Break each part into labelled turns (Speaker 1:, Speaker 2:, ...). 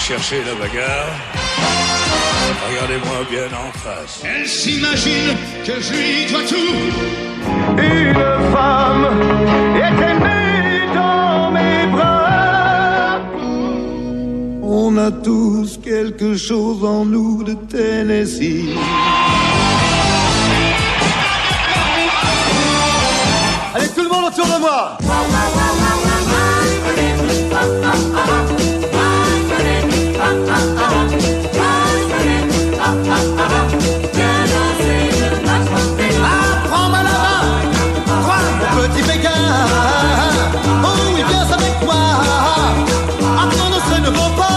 Speaker 1: chercher la bagarre? Regardez-moi bien en face.
Speaker 2: Elle s'imagine que je lui dois tout.
Speaker 3: Une femme est aimée dans mes bras. On a tous quelque chose en nous de Tennessee.
Speaker 4: Allez, tout le monde autour de moi.
Speaker 3: Apprends-moi la main, toi, mon petit Pékin. Oh oui, viens avec moi. Apprendre ce nouveau pas.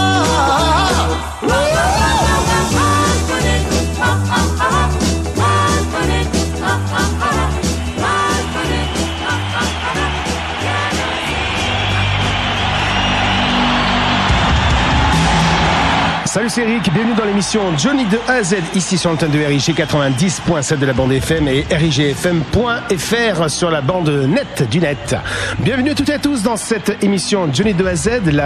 Speaker 5: Salut, c'est Eric, bienvenue dans l'émission Johnny de A à Z, ici sur l'antenne de RIG 90.7 de la bande FM et RIGFM.fr sur la bande net du net. Bienvenue à toutes et à tous dans cette émission Johnny de A à Z, la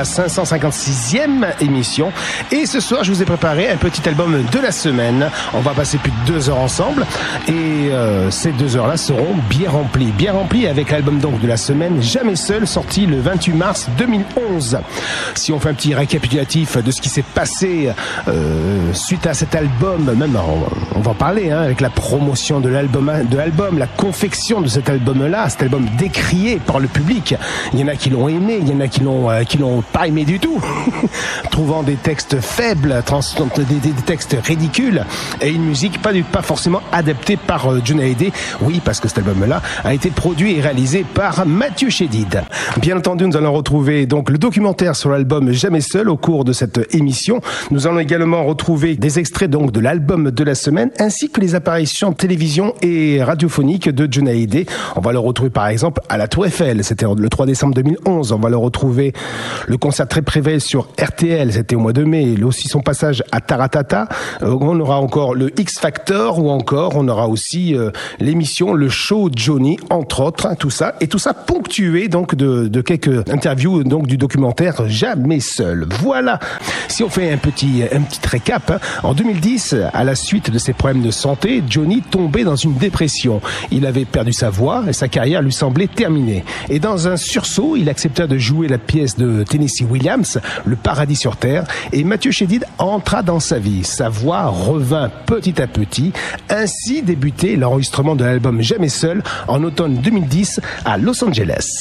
Speaker 5: 556e émission. Et ce soir, je vous ai préparé un petit album de la semaine. On va passer plus de 2 heures ensemble et ces 2 heures-là seront bien remplies avec l'album donc de la semaine Jamais Seul, sorti le 28 mars 2011. Si on fait un petit récapitulatif de ce qui s'est passé suite à cet album, même on va en parler avec la promotion de l'album, la confection de cet album-là, cet album décrié par le public. Il y en a qui l'ont aimé, il y en a qui l'ont pas aimé du tout, trouvant des textes faibles, des textes ridicules et une musique pas forcément adaptée par Johnny Hallyday. Oui, parce que cet album-là a été produit et réalisé par Mathieu Chédid. Bien entendu, nous allons retrouver donc le documentaire sur l'album Jamais Seul au cours de cette émission. Nous allons également retrouver des extraits donc de l'album de la semaine ainsi que les apparitions télévision et radiophoniques de Johnny Hallyday. On va le retrouver par exemple à la Tour Eiffel, c'était le 3 décembre 2011. On va le retrouver le concert très prévé sur RTL, c'était au mois de mai. Aussi son passage à Taratata. On aura encore le X Factor ou encore on aura aussi l'émission Le Show Johnny entre autres. Tout ça ponctué donc de quelques interviews donc du documentaire Jamais Seul. Voilà. Si on fait un petit récap, en 2010, à la suite de ses problèmes de santé, Johnny tombait dans une dépression. Il avait perdu sa voix et sa carrière lui semblait terminée. Et dans un sursaut, il accepta de jouer la pièce de Tennessee Williams, Le Paradis sur Terre, et Mathieu Chédid entra dans sa vie. Sa voix revint petit à petit. Ainsi débutait l'enregistrement de l'album Jamais Seul en automne 2010 à Los Angeles.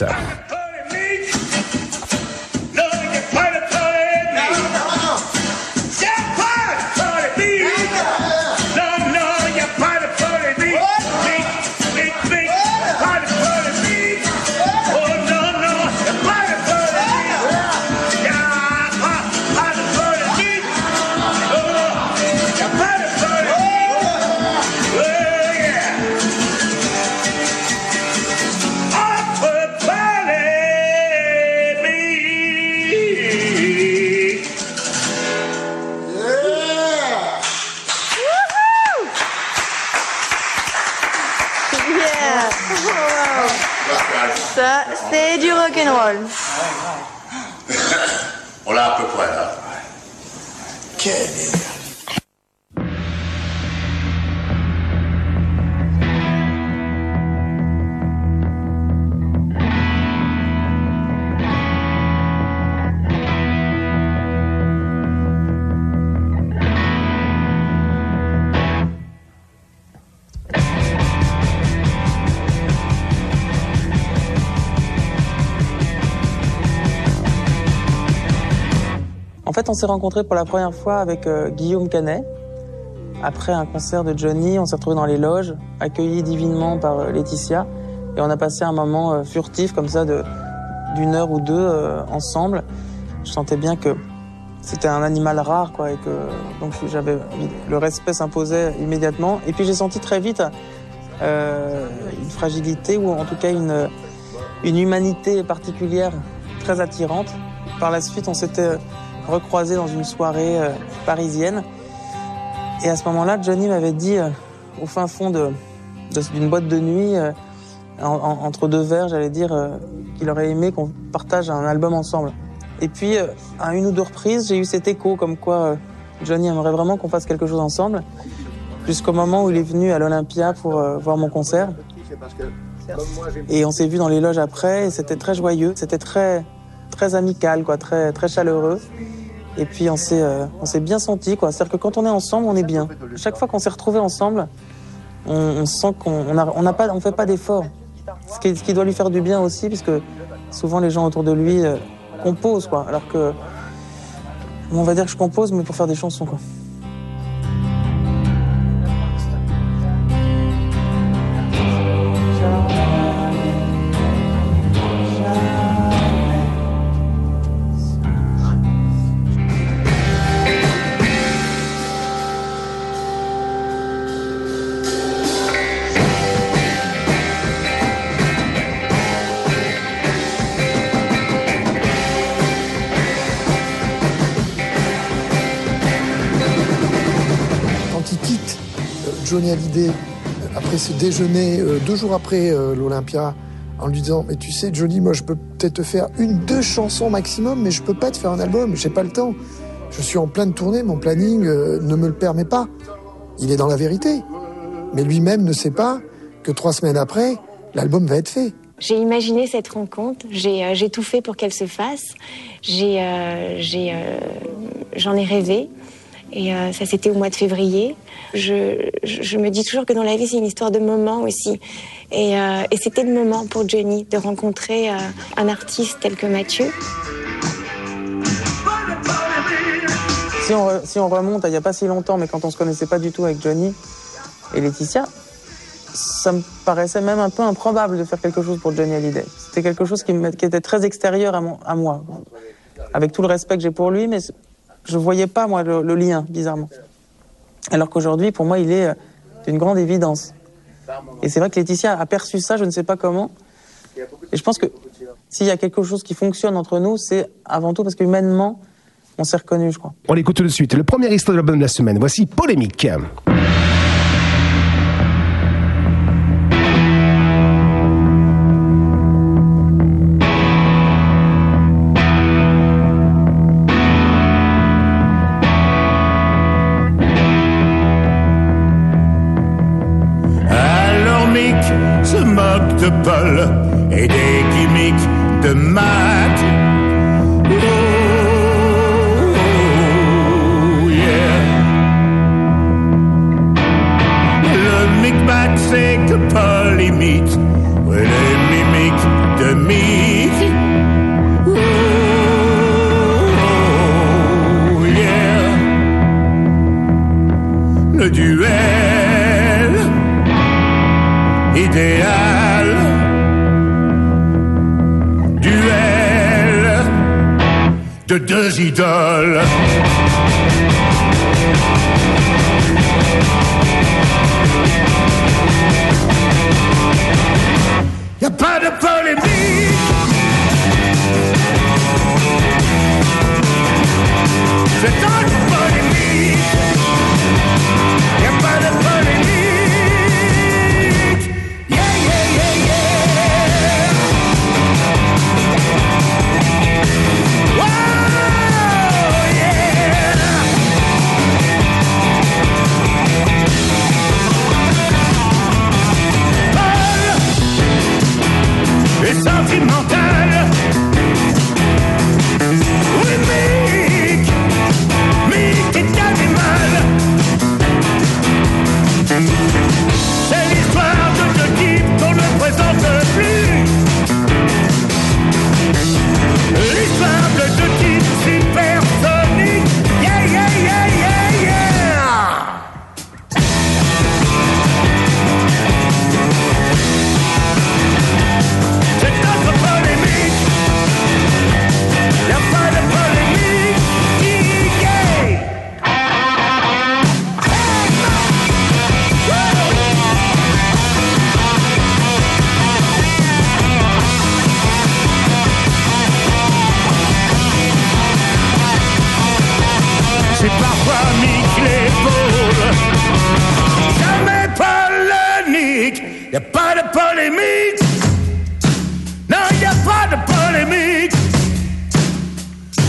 Speaker 6: Ça, c'est du rock'n'roll.
Speaker 1: On l'a à peu près là.
Speaker 3: Quelle est...
Speaker 7: En fait, on s'est rencontrés pour la première fois avec Guillaume Canet. Après un concert de Johnny, on s'est retrouvés dans les loges, accueillis divinement par Laetitia. Et on a passé un moment furtif comme ça d'une heure ou deux ensemble. Je sentais bien que c'était un animal rare, quoi, et que donc le respect s'imposait immédiatement. Et puis j'ai senti très vite une fragilité ou en tout cas une humanité particulière très attirante. Par la suite, on s'était recroisés dans une soirée parisienne. Et à ce moment-là, Johnny m'avait dit, au fin fond d'une boîte de nuit, entre deux verres, j'allais dire, qu'il aurait aimé qu'on partage un album ensemble. Et puis, à une ou deux reprises, j'ai eu cet écho comme quoi Johnny aimerait vraiment qu'on fasse quelque chose ensemble. Jusqu'au moment où il est venu à l'Olympia pour voir mon concert. Et on s'est vu dans les loges après, et c'était très joyeux, c'était très, très amical, quoi, très, très chaleureux. Et puis on s'est bien senti, quoi. C'est-à-dire que quand on est ensemble, on est bien. Chaque fois qu'on s'est retrouvés ensemble, on sent qu'on fait pas d'efforts. Ce qui doit lui faire du bien aussi, puisque souvent les gens autour de lui composent, quoi. Alors que, on va dire que je compose, mais pour faire des chansons, quoi.
Speaker 8: Johnny Hallyday, après ce déjeuner, 2 jours après l'Olympia, en lui disant « Mais tu sais, Johnny, moi je peux peut-être te faire 1-2 chansons maximum, mais je peux pas te faire un album, j'ai pas le temps. Je suis en pleine tournée, mon planning ne me le permet pas. » Il est dans la vérité. Mais lui-même ne sait pas que 3 semaines après, l'album va être fait.
Speaker 9: J'ai imaginé cette rencontre, j'ai tout fait pour qu'elle se fasse, j'en ai rêvé. Et ça, c'était au mois de février. Je me dis toujours que dans la vie, c'est une histoire de moments aussi. Et c'était le moment pour Johnny de rencontrer un artiste tel que Mathieu.
Speaker 7: Si on remonte à il n'y a pas si longtemps, mais quand on ne se connaissait pas du tout avec Johnny et Laetitia, ça me paraissait même un peu improbable de faire quelque chose pour Johnny Hallyday. C'était quelque chose qui était très extérieur à moi. Avec tout le respect que j'ai pour lui, mais je voyais pas, moi, le lien, bizarrement. Alors qu'aujourd'hui, pour moi, il est d'une grande évidence. Et c'est vrai que Laetitia a perçu ça, je ne sais pas comment. Et je pense que s'il y a quelque chose qui fonctionne entre nous, c'est avant tout parce qu'humainement, on s'est reconnus, je crois.
Speaker 5: On l'écoute tout de suite. Le premier extrait de l'album de la semaine. Voici Polémique.
Speaker 1: De Paul et des gimmicks de Matt. Oh, yeah. Le micmac c'est que Paul imite les mimiques de Mick. Oh, yeah. Le duel idéal. De 2 idoles. Y'a pas de polémique. C'est pas de polémique. Y'a pas de polémique. Yeah, yeah, yeah, yeah. Wow. Sentimental. Oui, Mick est animal. C'est l'histoire de 2 types qu'on ne présente plus. L'histoire de 2 types supersoniques. Yeah, yeah, yeah, yeah, yeah. C'est notre polémique. Y'a pas de polémique. Yeah. C'est parfois Mick l'épaule. Jamais polémique. Y'a pas de polémique. Non, y a pas de polémique.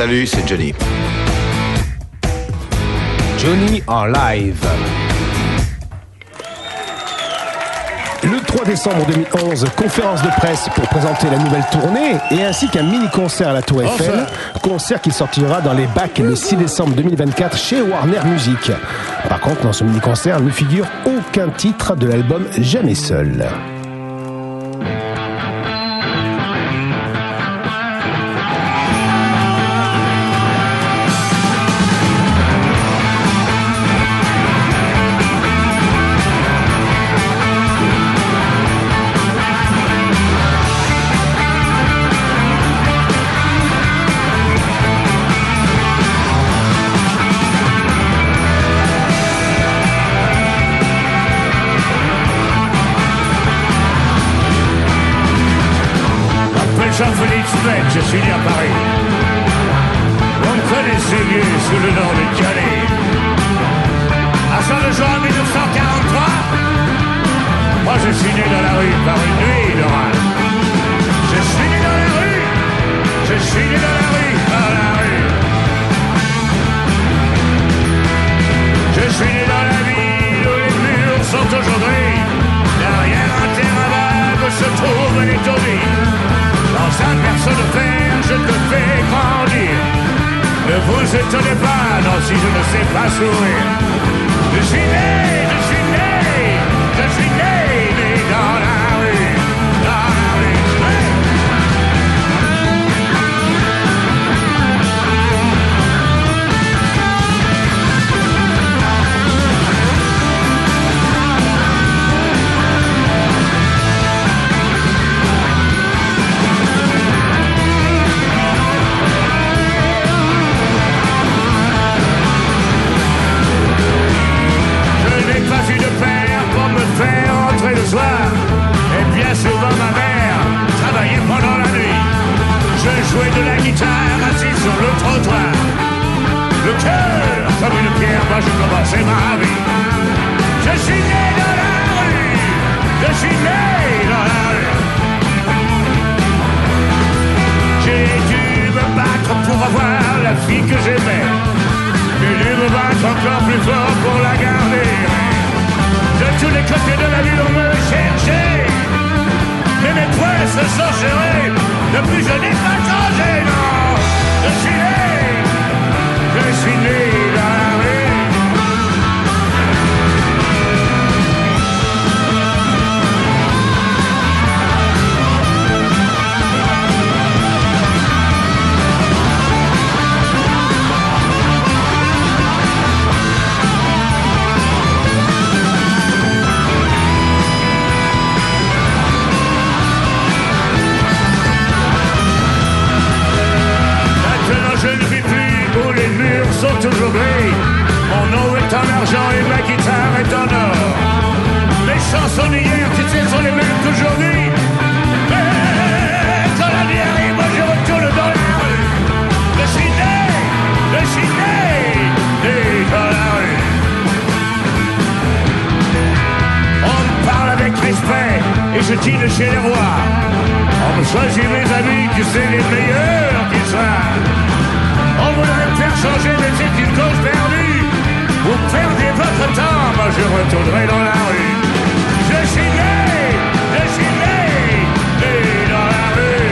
Speaker 10: Salut, c'est Johnny.
Speaker 5: Johnny en live. Le 3 décembre 2011, conférence de presse pour présenter la nouvelle tournée et ainsi qu'un mini-concert à la Tour Eiffel, concert qui sortira dans les bacs le 6 décembre 2024 chez Warner Music. Par contre, dans ce mini-concert ne figure aucun titre de l'album Jamais Seul.
Speaker 1: Jean-Félix Beck, je suis né à Paris. On me connaissait mieux sous le nom de Johnny. À fin de juin 1943, moi je suis né dans la rue par une nuit d'orage. Je suis né dans la rue, je suis né dans la rue, dans la rue. Je suis né dans la ville où les murs sont aujourd'hui. Derrière un terrain vague se trouve un étourdi. Dans un berceau de fer, je te fais grandir. Ne vous étonnez pas, non, si je ne sais pas sourire. Je suis né, je suis né, je suis né, né dans la rue, dans la rue. Faire entrer le soir. Et bien souvent ma mère travaillait pendant la nuit. Je jouais de la guitare assis sur le trottoir. Le cœur comme une pierre, moi je commençais ma vie. Je suis né dans la rue, je suis né dans la rue. J'ai dû me battre pour avoir la fille que j'aimais. J'ai dû me battre encore plus fort pour la garder. De tous les côtés de la ville on me cherchait. Mais mes poings se sont serrés. Depuis je n'ai pas changé, non. Je suis né dans la rue. Je ne vis plus où les murs sont toujours gris. Mon nom est en argent et ma guitare est en or. Les chansons d'hier, tu sais, sont les mêmes qu'aujourd'hui. Mais quand la nuit arrive, moi je retourne dans la rue. Je suis né dans la rue. On me parle avec respect et je dîne chez les rois. On me choisit mes amis, tu sais, les meilleurs qui soient. On voudrait me faire changer, mais c'est une cause perdue. Vous perdez votre temps, moi je retournerai dans la rue. Je suis né dans la rue.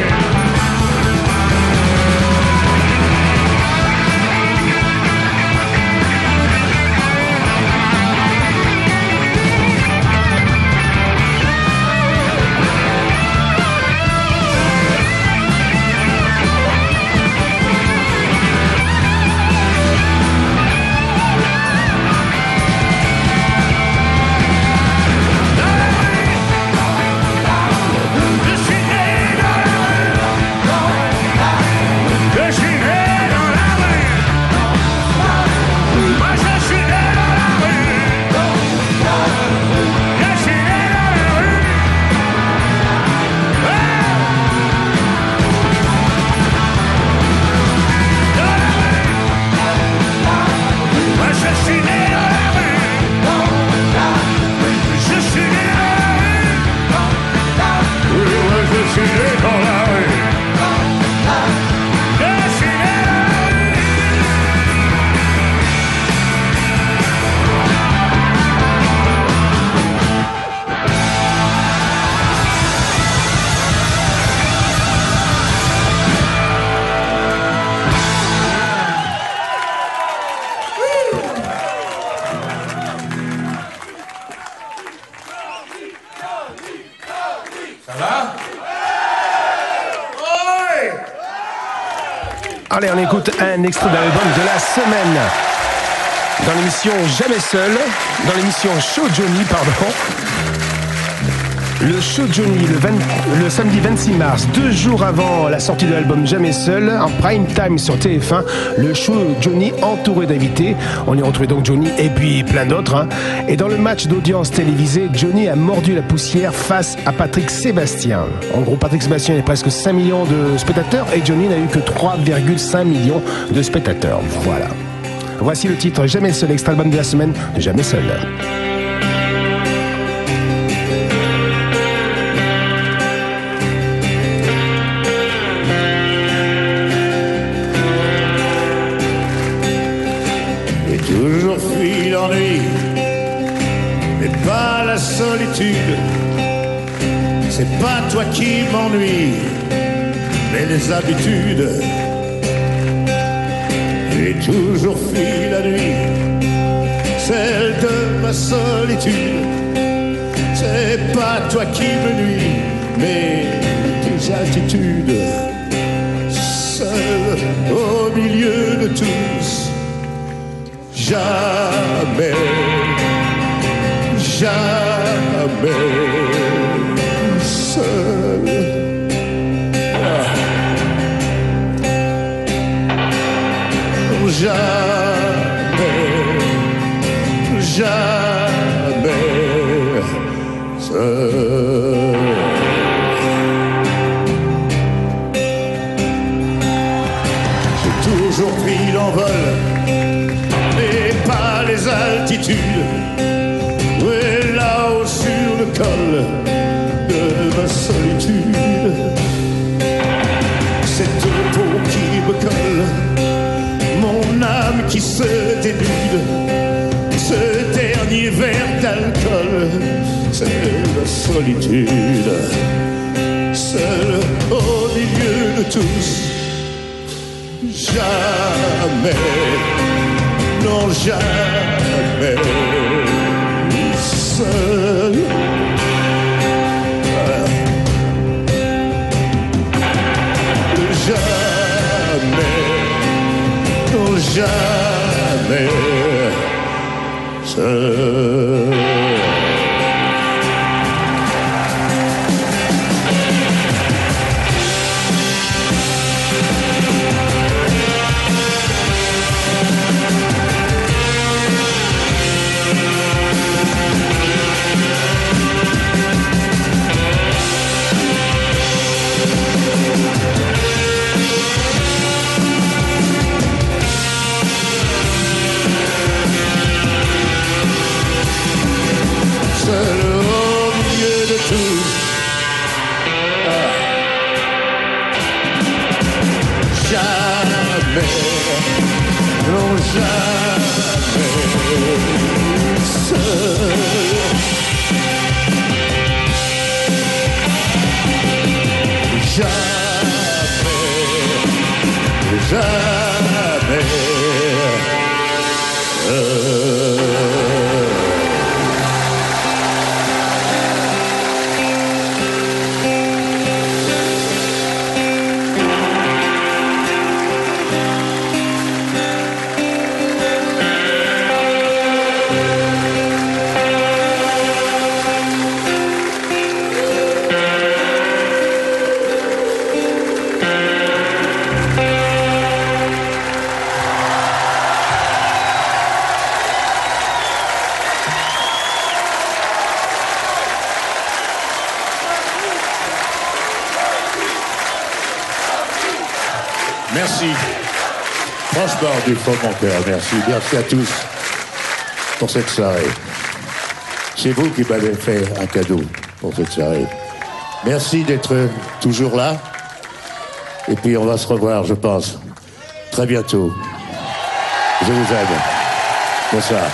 Speaker 5: Allez, on écoute un extrait d'album de la semaine. Dans l'émission Jamais Seul, dans l'émission Show Johnny, pardon. Le Show Johnny, le samedi 26 mars, 2 jours avant la sortie de l'album Jamais Seul, en prime time sur TF1, le Show Johnny entouré d'invités. On y retrouvait donc Johnny et puis plein d'autres. Hein. Et dans le match d'audience télévisé, Johnny a mordu la poussière face à Patrick Sébastien. En gros, Patrick Sébastien est presque 5 millions de spectateurs et Johnny n'a eu que 3,5 millions de spectateurs. Voilà. Voici le titre Jamais Seul, extra album de la semaine de Jamais Seul.
Speaker 1: Toujours fui l'ennui, mais pas la solitude. C'est pas toi qui m'ennuie, mais les habitudes. J'ai toujours fui la nuit, celle de ma solitude. C'est pas toi qui me nuis, mais tes attitudes. Seul au milieu de tous. Jamais, jamais seul. Jamais, jamais seul. J'ai toujours pris l'envol. Les altitudes, oui, là-haut sur le col de ma solitude. Cette peau qui me colle, mon âme qui se dénude, ce dernier verre d'alcool, c'est la solitude. Seul au milieu de tous, jamais. Non, jamais seul. Jamais, non, jamais seul. Merci. Franchement, du fond de mon cœur, merci. Merci à tous pour cette soirée. C'est vous qui m'avez fait un cadeau pour cette soirée. Merci d'être toujours là. Et puis on va se revoir, je pense, très bientôt. Je vous aime. Bonsoir.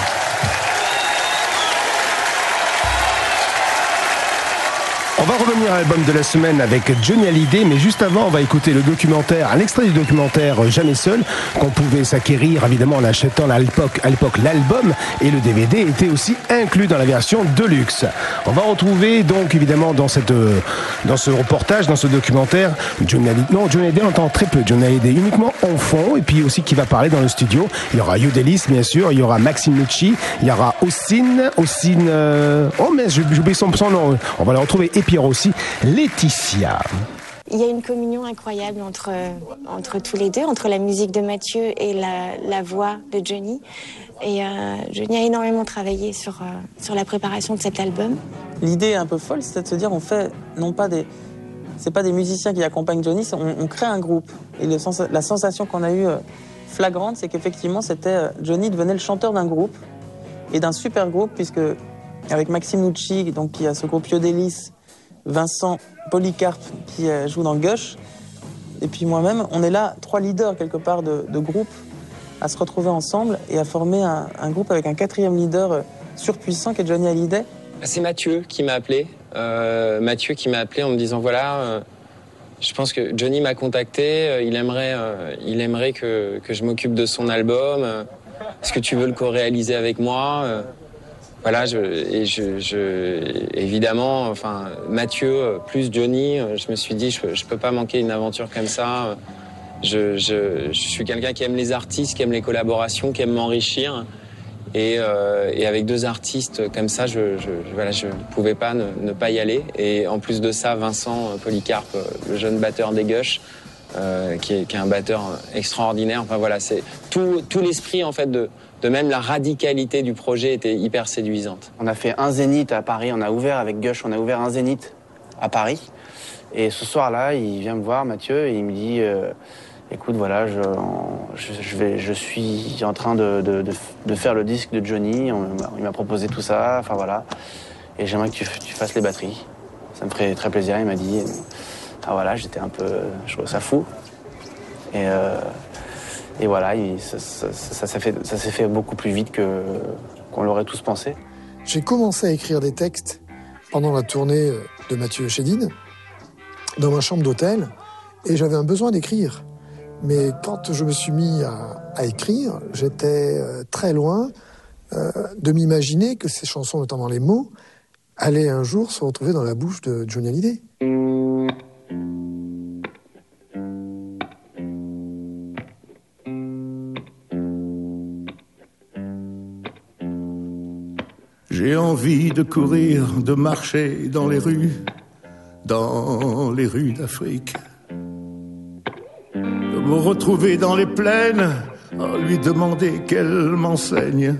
Speaker 5: On va revenir à l'album de la semaine avec Johnny Hallyday, mais juste avant, on va écouter le documentaire, un extrait du documentaire Jamais seul, qu'on pouvait s'acquérir évidemment en achetant à l'époque l'album, et le DVD était aussi inclus dans la version Deluxe. On va retrouver donc évidemment dans ce reportage, dans ce documentaire, Johnny Hallyday on entend très peu, Johnny Hallyday uniquement en fond, et puis aussi qui va parler dans le studio. Il y aura Yodelis bien sûr, il y aura Maxime Nucci, il y aura Ossine, oh mais j'oublie son nom, on va le retrouver, et puis il y aura aussi Laetitia.
Speaker 9: Il y a une communion incroyable entre tous les deux, entre la musique de Mathieu et la voix de Johnny. Et Johnny a énormément travaillé sur la préparation de cet album.
Speaker 7: L'idée est un peu folle, c'est de se dire on fait c'est pas des musiciens qui accompagnent Johnny, on crée un groupe. Et la sensation qu'on a eue flagrante, c'est qu'effectivement Johnny devenait le chanteur d'un groupe et d'un super groupe, puisque avec Maxime Nucci, donc qui a ce groupe Yodelis, Vincent Polycarpe qui joue dans Gush, et puis moi-même, on est là, 3 leaders quelque part de groupe, à se retrouver ensemble et à former un groupe avec un 4e leader surpuissant qui est Johnny Hallyday.
Speaker 10: C'est Mathieu qui m'a appelé. Mathieu qui m'a appelé en me disant voilà, je pense que Johnny m'a contacté, il aimerait que je m'occupe de son album. Est-ce que tu veux le co-réaliser avec moi? Voilà, évidemment, enfin, Mathieu plus Johnny, je me suis dit, je peux pas manquer une aventure comme ça. Je suis quelqu'un qui aime les artistes, qui aime les collaborations, qui aime m'enrichir. Et avec 2 artistes comme ça, je ne pouvais pas ne pas y aller. Et en plus de ça, Vincent Polycarpe, le jeune batteur des Gush, qui est un batteur extraordinaire. Enfin voilà, c'est tout l'esprit en fait de même la radicalité du projet était hyper séduisante.
Speaker 11: On a fait un zénith à Paris, on a ouvert avec Gush, on a ouvert un zénith à Paris. Et ce soir-là, il vient me voir, Mathieu, et il me dit écoute, voilà, je suis en train de faire le disque de Johnny, il m'a proposé tout ça, enfin voilà, et j'aimerais que tu fasses les batteries. Ça me ferait très plaisir, il m'a dit. Ah voilà, j'étais un peu, je trouve ça fou. Et voilà, ça s'est fait beaucoup plus vite qu'on l'aurait tous pensé.
Speaker 8: J'ai commencé à écrire des textes pendant la tournée de Mathieu Chédid, dans ma chambre d'hôtel, et j'avais un besoin d'écrire. Mais quand je me suis mis à écrire, j'étais très loin de m'imaginer que ces chansons, notamment les mots, allaient un jour se retrouver dans la bouche de Johnny Hallyday.
Speaker 1: J'ai envie de courir, de marcher dans les rues d'Afrique. De me retrouver dans les plaines, lui demander qu'elle m'enseigne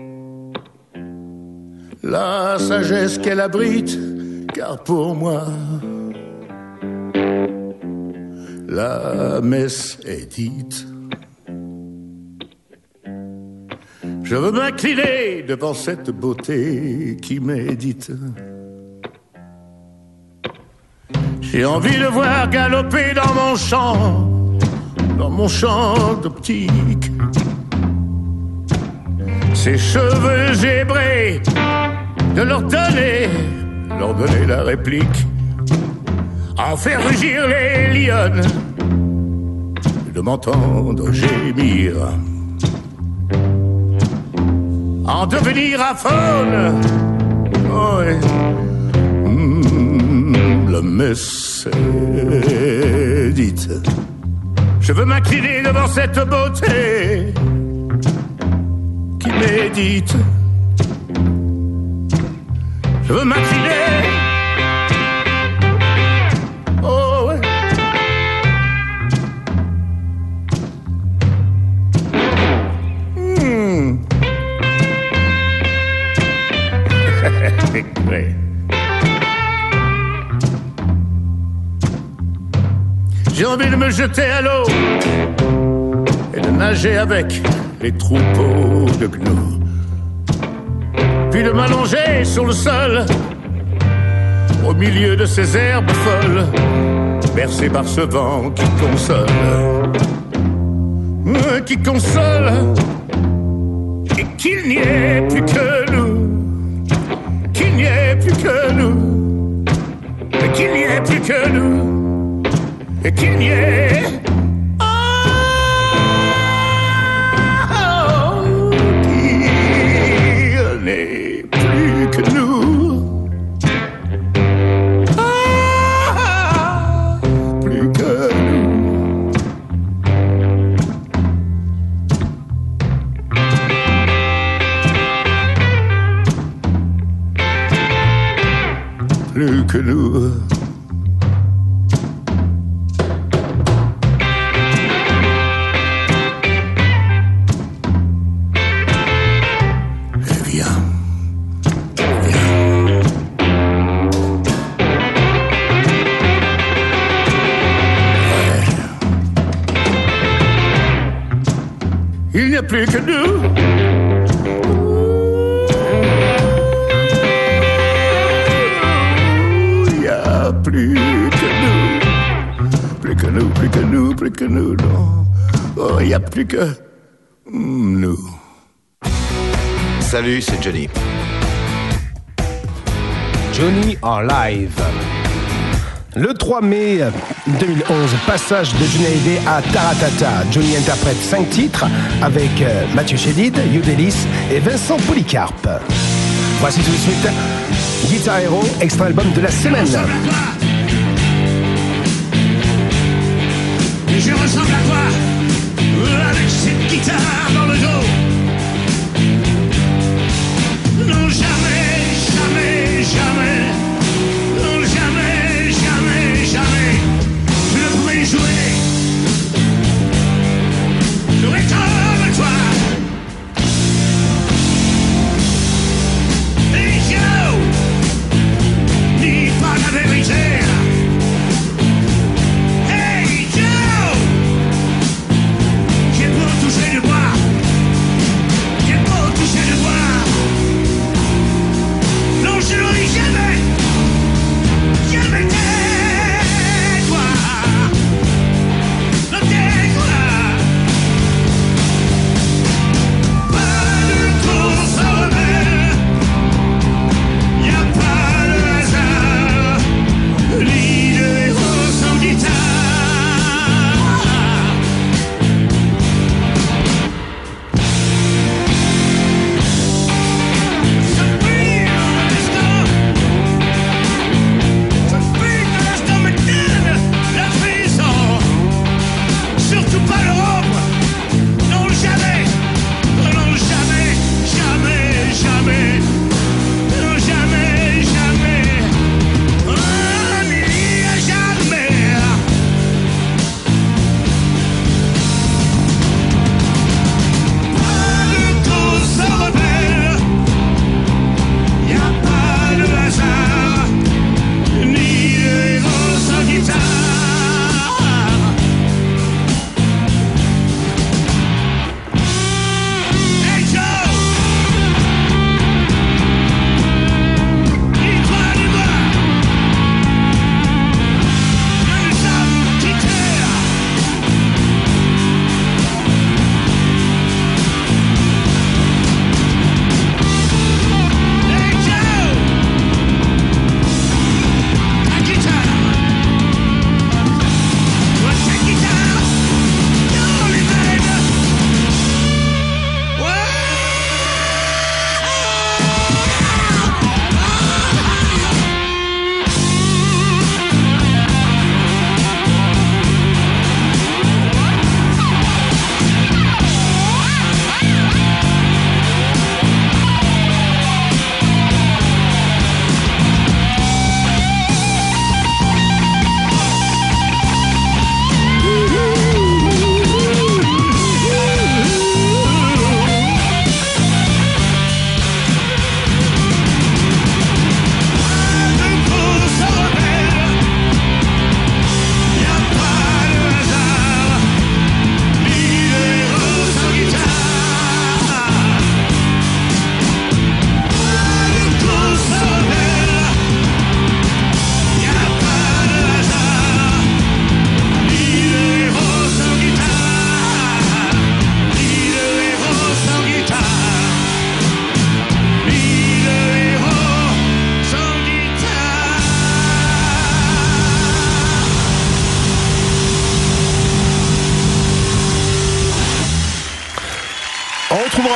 Speaker 1: la sagesse qu'elle abrite, car pour moi, la messe est dite. Je veux m'incliner devant cette beauté qui médite. J'ai envie de voir galoper dans mon champ d'optique, ces cheveux zébrés, de leur donner la réplique, en faire rugir les lionnes, de m'entendre gémir, en devenir à faune. Oh, ouais. La messe est dite. Je veux m'incliner devant cette beauté qui médite. Je veux m'incliner. Oh ouais. Ouais. J'ai envie de me jeter à l'eau et de nager avec les troupeaux de gnous, puis de m'allonger sur le sol au milieu de ces herbes folles, bercées par ce vent qui console, et qu'il n'y ait plus que nous, qu'il n'y ait plus que nous. plus que nous et qu'il n'y ait qu'il n'est plus que nous. Plus que nous. Plus que nous. Il n'y a plus que nous. Il n'y a plus que nous. Plus que nous, plus que nous, plus que nous, non. Oh, il n'y a plus que nous.
Speaker 12: Salut, c'est Johnny.
Speaker 5: Johnny en live. Le 3 mai 2011, passage de Johnny Hallyday à Taratata. Johnny interprète 5 titres avec Mathieu Chédid, Yodelis et Vincent Polycarpe. Voici tout de suite Guitar Hero, extra album de la semaine.
Speaker 1: Et je ressemble à quoi avec cette guitare dans le dos? Non, jamais, jamais, jamais. Non, jamais, jamais, jamais. Je ne pourrais jouer comme toi. Et Joe, dis pas la vérité. Hey Joe, j'ai pour toucher du bois.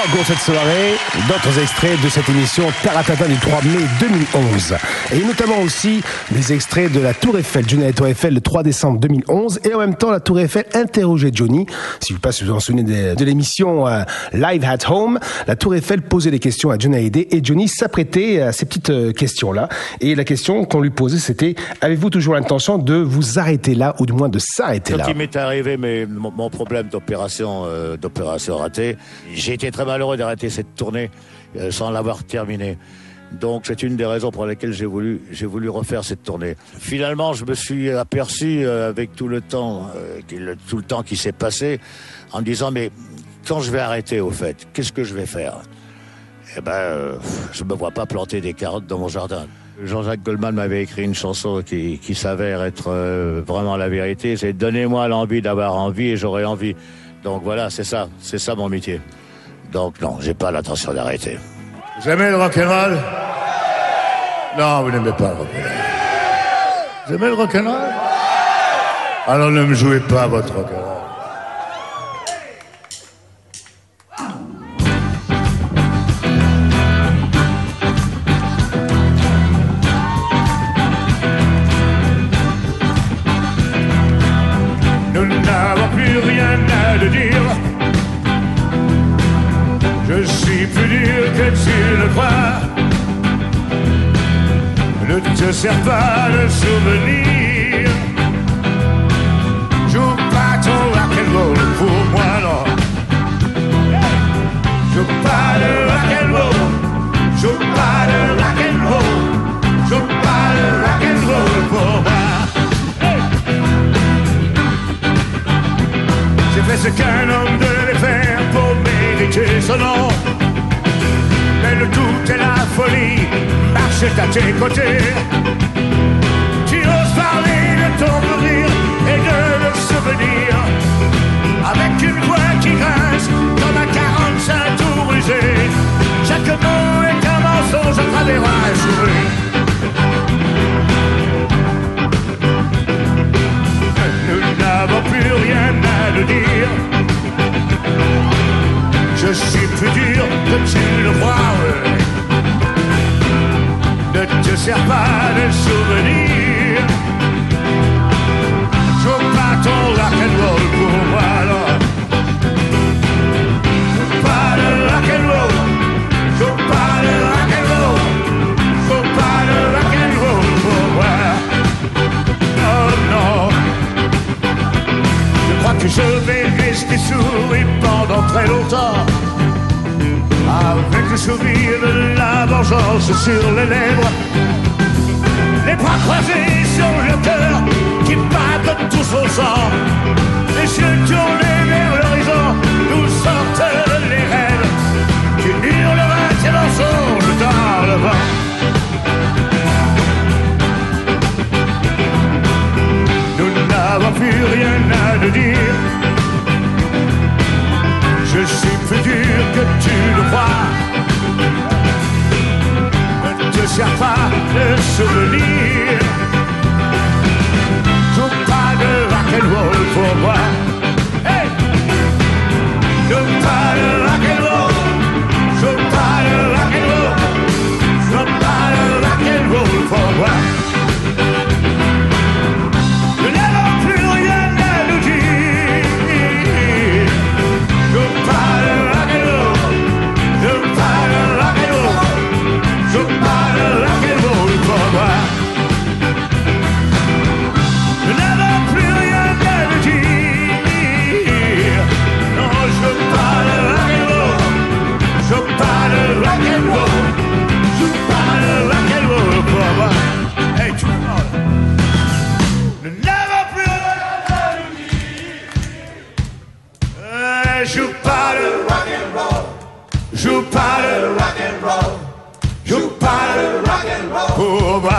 Speaker 5: Au cours de cette soirée, d'autres extraits de cette émission Taratata du 3 mai 2011. Et notamment aussi des extraits de la Tour Eiffel, Johnny à la Tour Eiffel le 3 décembre 2011. Et en même temps, la Tour Eiffel interrogeait Johnny. Si vous vous en souvenez de l'émission Live at Home, la Tour Eiffel posait des questions à Johnny Hallyday et Johnny s'apprêtait à ces petites questions-là. Et la question qu'on lui posait, c'était: avez-vous toujours l'intention de vous arrêter là, ou du moins de s'arrêter là?
Speaker 1: Quand il m'est arrivé mon problème d'opération ratée, j'ai été très malheureux d'arrêter cette tournée sans l'avoir terminée. Donc c'est une des raisons pour lesquelles j'ai voulu refaire cette tournée. Finalement, je me suis aperçu avec tout le temps qui s'est passé, en me disant: mais quand je vais arrêter, au fait, qu'est-ce que je vais faire? Eh ben, je me vois pas planter des carottes dans mon jardin. Jean-Jacques Goldman m'avait écrit une chanson qui s'avère être vraiment la vérité. C'est: donnez-moi l'envie d'avoir envie et j'aurai envie. Donc voilà, c'est ça mon métier. Donc non, j'ai pas l'intention d'arrêter. Vous aimez le rock'n'roll? Non, vous n'aimez pas le rock'n'roll. Vous aimez le rock'n'roll? Alors ne me jouez pas votre rock'n'roll. Nous n'avons plus rien à te dire. Je suis plus dur que tu le crois. Ne te sers pas de souvenirs. Joue pas ton rock'n'roll pour moi, non. Joue pas de rock'n'roll. Joue pas de rock'n'roll. Joue pas de rock'n'roll pour moi. J'ai fait ce qu'un homme devait faire pour mériter son nom. Mais le tout est la folie, marche à tes côtés. Tu oses parler de ton rire et de leurs souvenirs, avec une voix qui grince comme un 45 tours usé. Chaque mot est un mensonge à travers un sourire. Nous n'avons plus rien à nous dire. Je suis plus dur que tu le crois, ouais. Ne te sers pas de souvenirs. Joue pas ton rock'n'roll pour moi, alors. Joue pas de rock'n'roll. Joue pas de rock'n'roll. Joue pas de rock'n'roll pour moi. Oh non. Je crois que je vais rester sourd pendant très longtemps, avec le souvenir de la vengeance sur les lèvres, les bras croisés sur le cœur qui bat tout son sang, les yeux tournés vers l'horizon d'où sortent les rêves, qui hurlera ses mensonges dans le vent. Nous n'avons plus rien à nous dire. Je suis plus dur que tu le crois. Ne te sers pas de souvenirs. Joue pas de rock'n'roll pour moi. Hey! Joue pas de rock'n'roll. Joue pas de rock'n'roll. Joue pas de rock'n'roll pour moi. Nous n'avons plus rien à nous dire. Joue pas de rock'n'roll. Joue pas de rock'n'roll. Joue pas de rock'n'roll pour moi. Nous n'avons plus rien à nous dire. Non, joue pas de rock'n'roll. Joue pas de rock'n'roll. Joue pas de rock'n'roll pour moi. Hey, tu me parles. Nous n'avons plus rien à nous dire. Joue pas de rock'n'roll. Joue pas de rock'n'roll. Joue pas de rock'n'roll pour moi.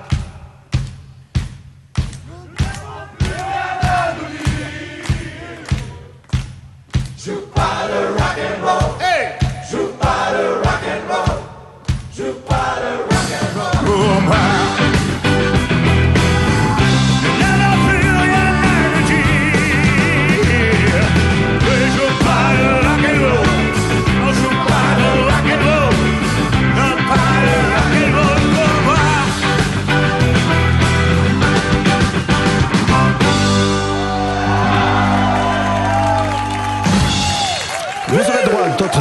Speaker 1: Joue pas de rock'n'roll. Hey! Joue pas de rock'n'roll. Joue pas de rock'n'roll pour moi. Nous n'avons plus rien à nous dire. Ne joue pas de rock'n'roll. On joue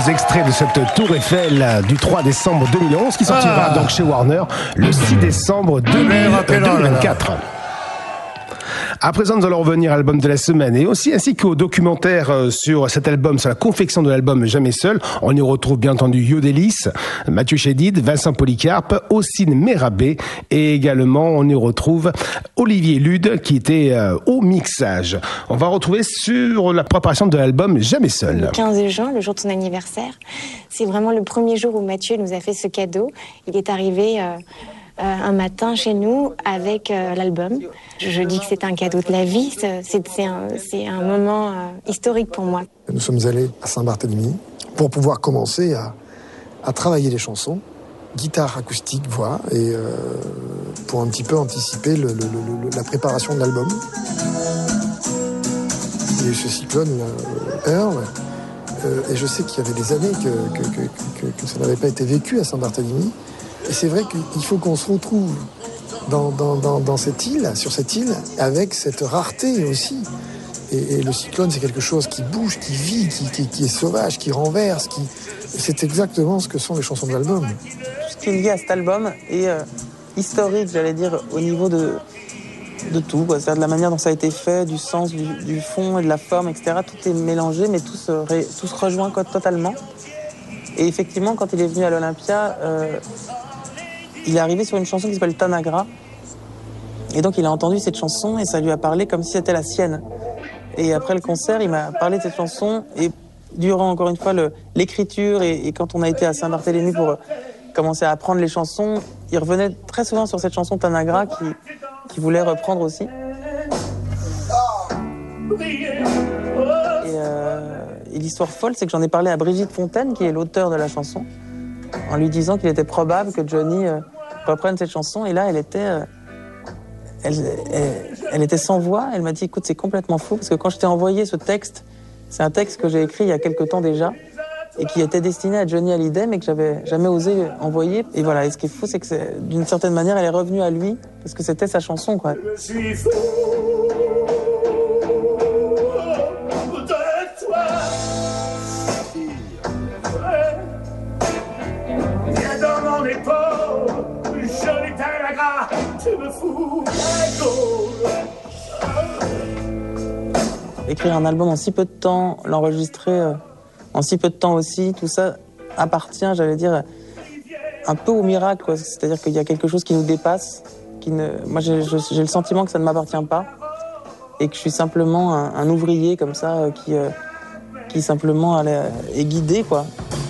Speaker 5: quelques extraits de cette Tour Eiffel du 3 décembre 2011 qui sortira donc chez Warner le 6 décembre 2024. À présent, nous allons revenir à l'album de la semaine et aussi ainsi qu'au documentaire sur cet album, sur la confection de l'album Jamais Seul. On y retrouve bien entendu Yodelis, Mathieu Chédid, Vincent Polycarpe, Ossine Mérabé et également on y retrouve Olivier Lude qui était au mixage. On va retrouver sur la préparation de l'album Jamais Seul.
Speaker 9: Le 15 juin, le jour de son anniversaire, c'est vraiment le premier jour où Mathieu nous a fait ce cadeau. Il est arrivé un matin chez nous avec l'album. Je dis que c'est un cadeau de la vie, c'est un moment historique pour moi.
Speaker 8: Nous sommes allés à Saint-Barthélemy pour pouvoir commencer à travailler les chansons, guitare acoustique, voix, et pour un petit peu anticiper la préparation de l'album. Il y a eu ce cyclone, Earl, et je sais qu'il y avait des années que ça n'avait pas été vécu à Saint-Barthélemy. Et c'est vrai qu'il faut qu'on se retrouve dans cette île, sur cette île, avec cette rareté aussi. Et le cyclone, c'est quelque chose qui bouge, qui vit, qui est sauvage, qui renverse. C'est exactement ce que sont les chansons de l'album.
Speaker 7: Tout ce qui est lié à cet album est historique, j'allais dire, au niveau de tout. C'est-à-dire de la manière dont ça a été fait, du sens, du fond et de la forme, etc. Tout est mélangé, mais tout se rejoint totalement. Et effectivement, quand il est venu à l'Olympia, il est arrivé sur une chanson qui s'appelle Tanagra. Et donc il a entendu cette chanson et ça lui a parlé comme si c'était la sienne. Et après le concert, il m'a parlé de cette chanson. Et durant, encore une fois, l'écriture et quand on a été à Saint-Barthélemy pour commencer à apprendre les chansons, il revenait très souvent sur cette chanson Tanagra qu'il voulait reprendre aussi. Et l'histoire folle, c'est que j'en ai parlé à Brigitte Fontaine, qui est l'auteure de la chanson, en lui disant qu'il était probable que Johnny reprenne cette chanson. Et là, elle était sans voix. Elle m'a dit, écoute, c'est complètement fou, parce que quand je t'ai envoyé ce texte, c'est un texte que j'ai écrit il y a quelque temps déjà, et qui était destiné à Johnny Hallyday, mais que j'avais jamais osé envoyer. Et voilà, et ce qui est fou, c'est que d'une certaine manière, elle est revenue à lui, parce que c'était sa chanson, quoi. Écrire un album en si peu de temps, l'enregistrer en si peu de temps aussi, tout ça appartient, j'allais dire, un peu au miracle, quoi. C'est-à-dire qu'il y a quelque chose qui nous dépasse, moi j'ai le sentiment que ça ne m'appartient pas et que je suis simplement un ouvrier comme ça qui simplement est guidé, quoi.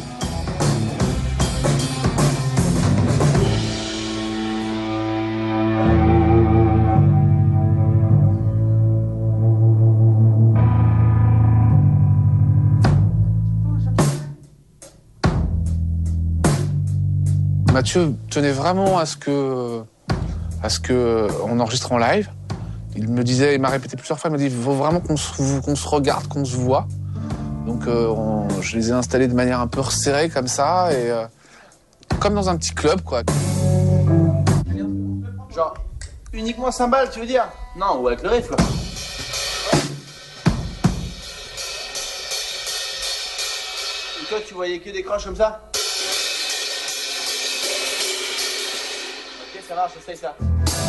Speaker 12: Mathieu tenait vraiment à ce que on enregistre en live. Il m'a répété plusieurs fois, il m'a dit, il faut vraiment qu'on se regarde, qu'on se voit. Donc je les ai installés de manière un peu resserrée comme ça, et comme dans un petit club, quoi.
Speaker 4: Genre, uniquement cymbales, tu veux dire? Non, ou avec le riff, là. Et toi, tu voyais que des croches comme ça? Ok, ça marche, essaye ça.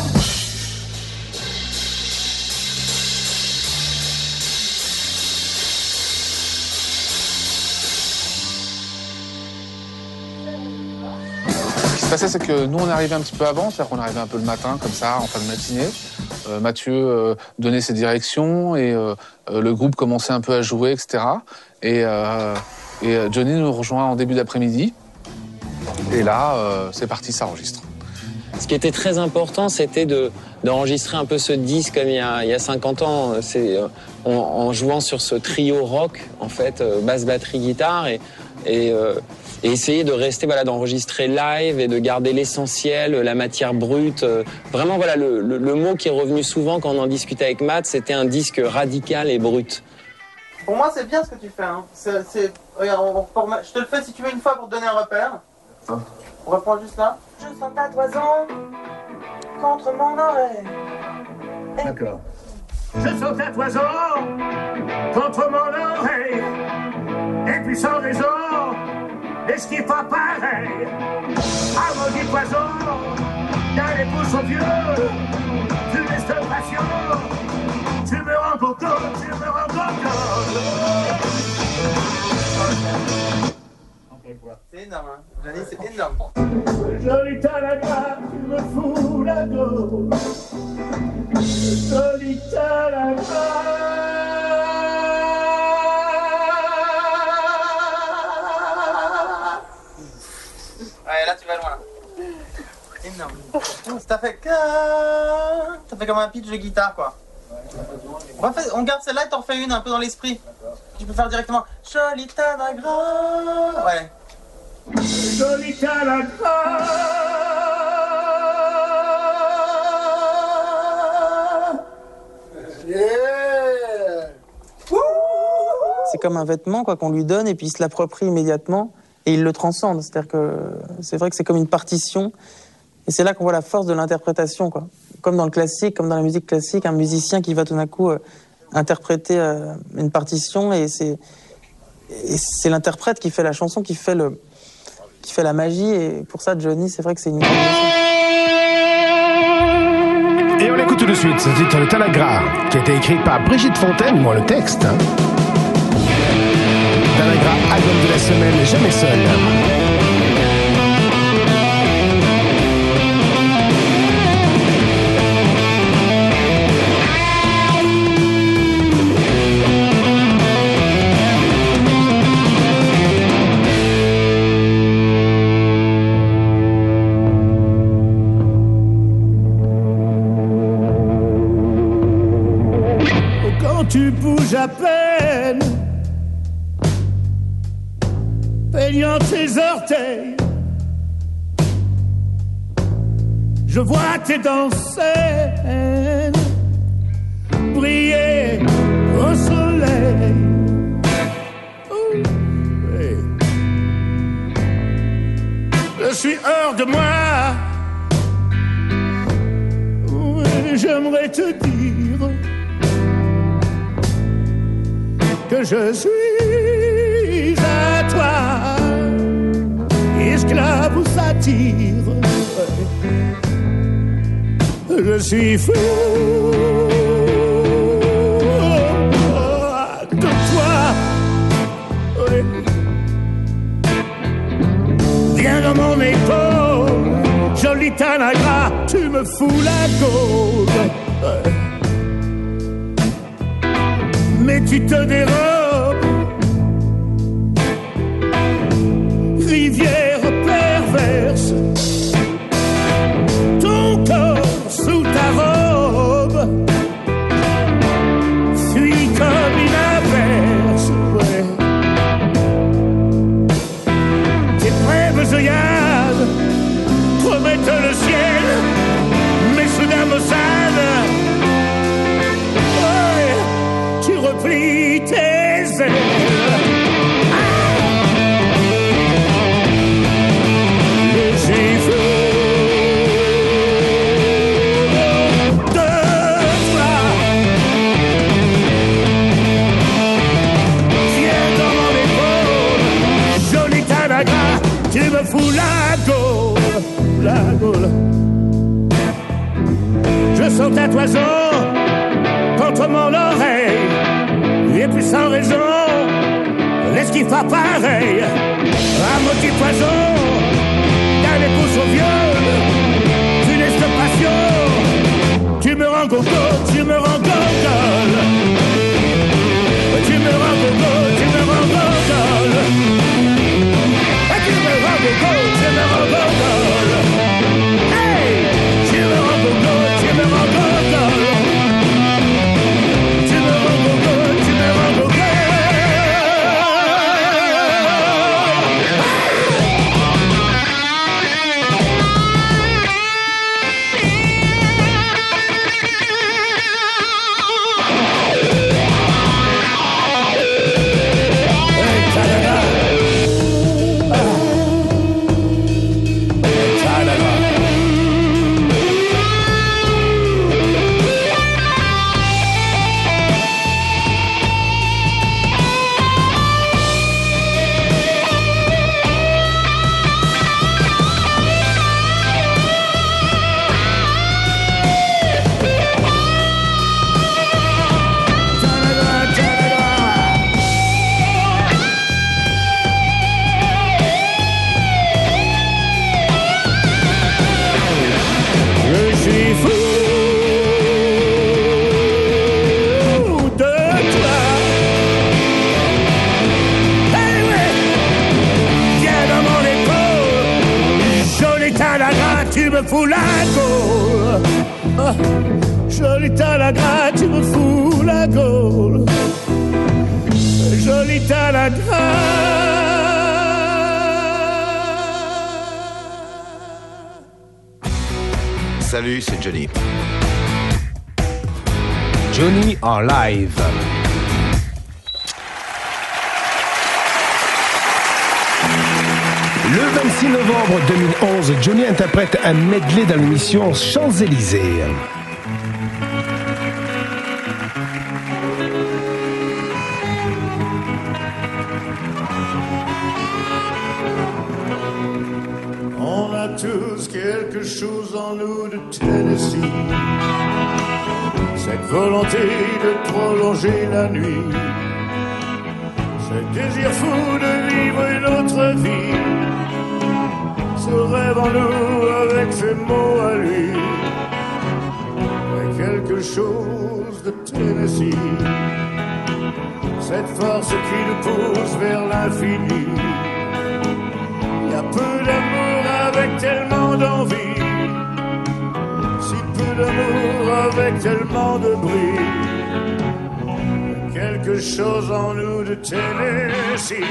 Speaker 12: Ce qui se passait, c'est que nous, on arrivait un petit peu avant, c'est-à-dire qu'on arrivait un peu le matin, comme ça, en fin de matinée. Mathieu donnait ses directions et le groupe commençait un peu à jouer, etc. Et Johnny nous rejoint en début d'après-midi. Et là, c'est parti, ça enregistre.
Speaker 10: Ce qui était très important, c'était d'enregistrer un peu ce disque comme il y a 50 ans. C'est en jouant sur ce trio rock, en fait, basse, batterie, guitare, et essayer de rester, voilà, d'enregistrer live et de garder l'essentiel, la matière brute. Vraiment, voilà, le mot qui est revenu souvent quand on en discutait avec Matt, c'était un disque radical et brut.
Speaker 4: Pour moi, c'est bien ce que tu fais. Hein. Regarde, je te le fais si tu veux une fois pour te donner un repère. Ah. On reprend juste là. Je sens ta toison contre mon oreille.
Speaker 1: D'accord. Je sens ta toison contre mon oreille. Et puis sans raison, est-ce qu'il n'est pas pareil? Ah, maudit poison, dans les pouces au vieux, tu laisses de passion, tu me rends coco, tu me rends coco.
Speaker 4: C'est énorme, hein. Janice, c'est énorme.
Speaker 1: Joli talaga, tu me fous la go. Joli talaga.
Speaker 4: Ouais, là tu vas loin. Énorme. Ça fait comme un pitch de guitare, quoi. On garde celle-là et t'en refais une un peu dans l'esprit. Tu peux faire directement Joli talaga. Ouais.
Speaker 1: Joli talaga.
Speaker 7: C'est comme un vêtement quoi qu'on lui donne et puis il se l'approprie immédiatement et il le transcende. C'est-à-dire que c'est vrai que c'est comme une partition et c'est là qu'on voit la force de l'interprétation quoi. Comme dans le classique, comme dans la musique classique, un musicien qui va tout d'un coup interpréter une partition et c'est l'interprète qui fait la chanson, qui fait la magie et pour ça Johnny c'est vrai que c'est une grande chanson.
Speaker 5: Et on l'écoute tout de suite, c'est titre Le Talagra, qui a été écrit par Brigitte Fontaine, moi le texte. Talagra, album de la semaine, jamais seul.
Speaker 1: Tu bouges à peine, peignant tes orteils. Je vois tes dents saines briller au soleil. Oui. Je suis hors de moi. Oui, j'aimerais te dire que je suis à toi, esclave ou satire. Je suis fou de toi. Oui. Viens dans mon épaule, joli talaga, tu me fous la gaule. Mais tu te dérobes, rivière perverse, ton corps sous ta robe fuit comme une averse. Ouais. Tes brèves œillades promettent le ciel, mais soudain maussade. Tu replies tes ailes. Je suis fou de toi. Viens dans mon épaule, joli talaga, tu me fous la gaule, la gaule. Je sens ta toison contre mon oreille. Et puis sans raison, l'esquive pas pareil. Un maudit poison, dans les pouces au viol, tu laisses de passion, tu me rends coco, tu me rends gogol. Tu me rends coco, tu me rends gogol. Tu me rends coco, tu me rends gogol. Hey, tu me rends coco, tu me rends gogol. me fous la gaule. Oh, jolie talaga, tu me fous la gaule. Jolie talaga.
Speaker 13: Salut, c'est Johnny.
Speaker 5: Johnny en live. Le 26 novembre 2011, Johnny interprète un medley dans l'émission Champs-Élysées.
Speaker 1: On a tous quelque chose en nous de Tennessee. Cette volonté de prolonger la nuit. Ce désir fou de vivre une autre vie. Ce rêve en nous avec ses mots à lui. Et quelque chose de Tennessee. Cette force qui nous pousse vers l'infini. Il y a peu d'amour avec tellement d'envie. Si peu d'amour avec tellement de bruit. Quelque chose en nous de Tennessee.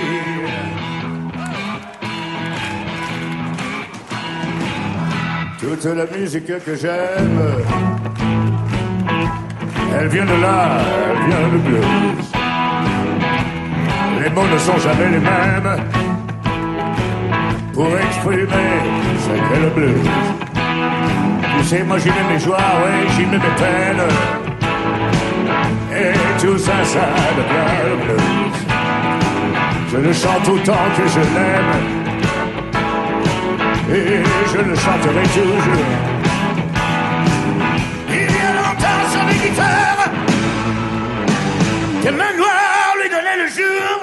Speaker 1: Toute la musique que j'aime, elle vient de là, elle vient de blues. Les mots ne sont jamais les mêmes pour exprimer ce qu'est le blues. Tu sais, moi j'y mets mes joies, ouais, j'y mets mes peines. Et tout ça, ça devient le blues. Je le chante autant que je l'aime. Et je le chanterai toujours. Il y a longtemps sur les guitares, tes mains noires lui donnaient le jour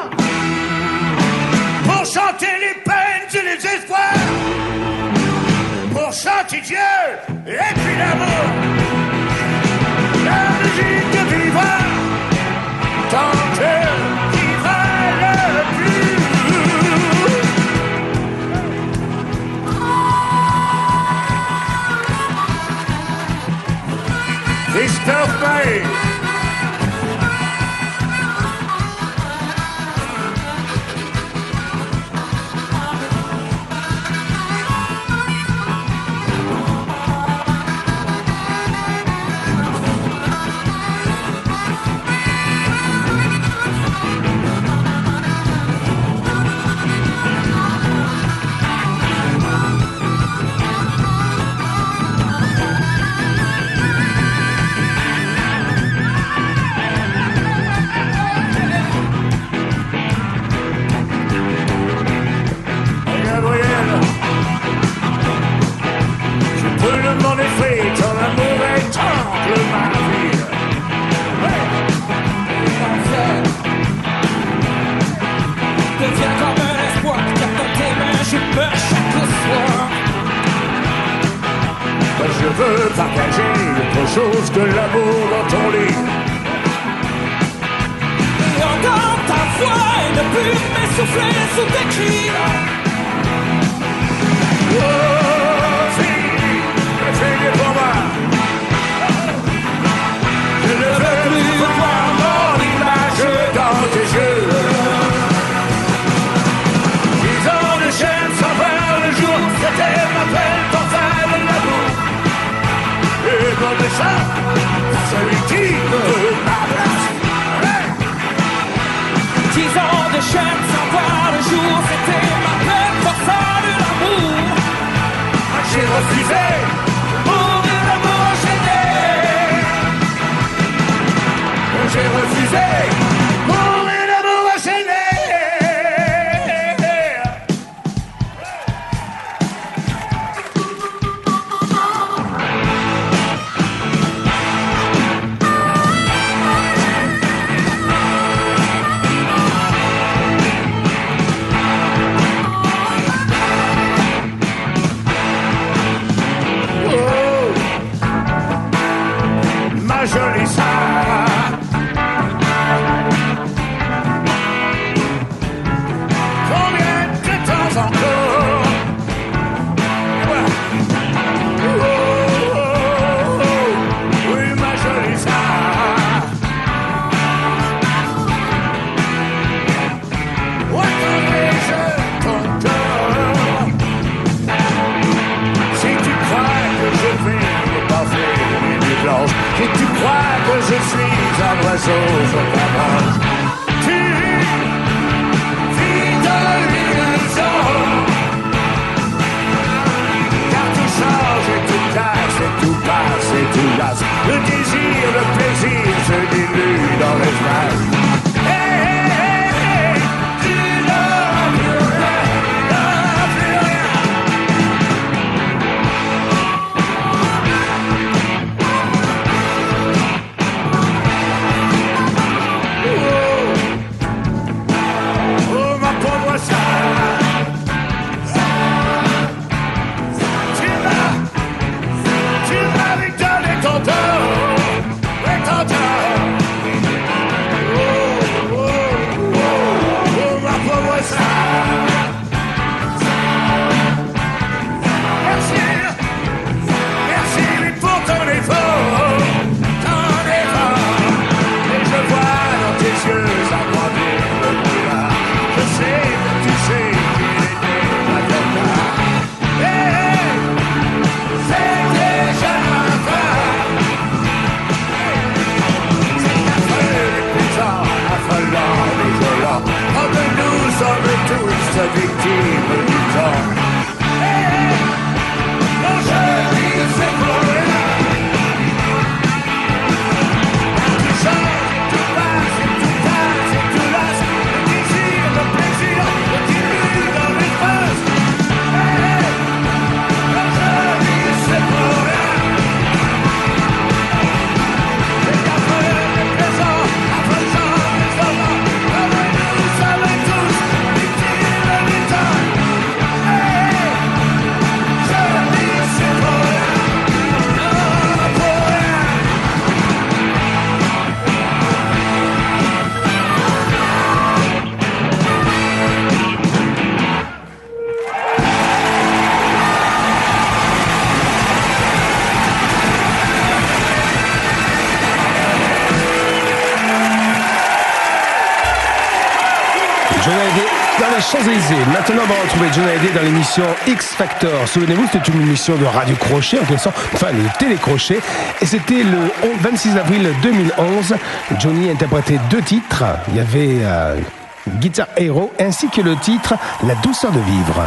Speaker 1: pour chanter les peines et les espoirs, pour chanter Dieu et puis l'amour. La musique vivra tant que vivra le plus. Christophe Maé. Je veux partager autre chose que l'amour dans ton lit.
Speaker 14: Et entendre ta voix et ne plus m'essouffler sous tes cris.
Speaker 1: Oh, fille, fais des combats. Je ne veux plus voir mon image dans tes yeux. 10 ans de chaîne sans voir le jour, c'était ma peine totale de l'amour. Et comme ça, celui qui veut ma place.
Speaker 14: 10 ans de chaîne sans voir le jour, c'était ma peine forçable de l'amour.
Speaker 1: J'ai refusé pour de l'amour enchaîné. J'ai refusé pour de l'amour enchaîné. Jolie Sarah, combien de temps encore? oiseaux sur ta branche. Tu vis de l'illusion, car tout change et tout casse et tout passe et tout lasse. Le désir, le plaisir se dilue dans l'espace. Victime du temps. Non, je vis, c'est pour rien. Tout change et tout passe et tout passe et tout lasse. Le désir, le plaisir, le dilue dans l'espace. Non, je vis, c'est pour rien. Et après le présent, après le temps, comme nous sommes tous victimes du temps. Je vis, c'est pour rien. Non, pour rien.
Speaker 5: John Hallyday dans les Champs-Élysées. Maintenant, on va retrouver John Hallyday dans l'émission X Factor. Souvenez-vous, c'était une émission de radio crochet, en quelque sorte, enfin de télécrochet. Et c'était le 26 avril 2011. Johnny interprétait 2 titres. Il y avait Guitar Hero ainsi que le titre La douceur de vivre.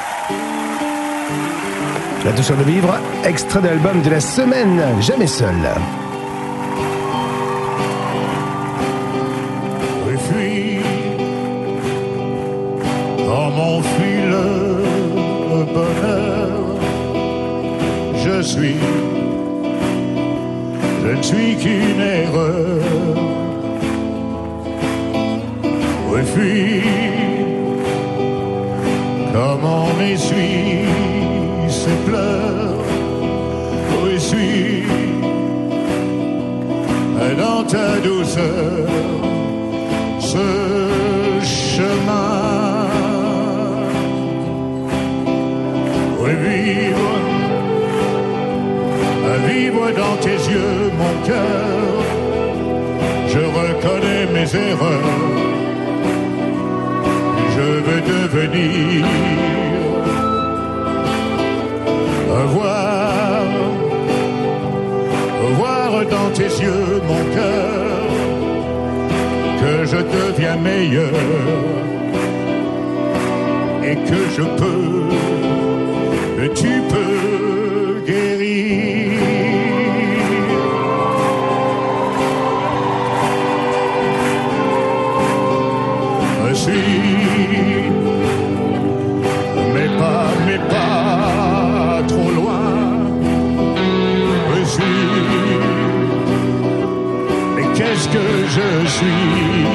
Speaker 5: La douceur de vivre, extrait de l'album de la semaine, Jamais seul.
Speaker 1: Oui, fuis, comme on fuit le bonheur. Je ne suis qu'une erreur. Oui, fuis, comme on essuie ses pleurs. Oui, suis dans ta douceur ce chemin. Oui, vivre dans tes yeux, mon cœur. Je reconnais mes erreurs. Je veux devenir voir dans tes yeux, mon cœur, que je deviens meilleur et que je peux, que tu peux guérir. Je suis, mais pas trop loin. Je suis, mais qu'est-ce que je suis?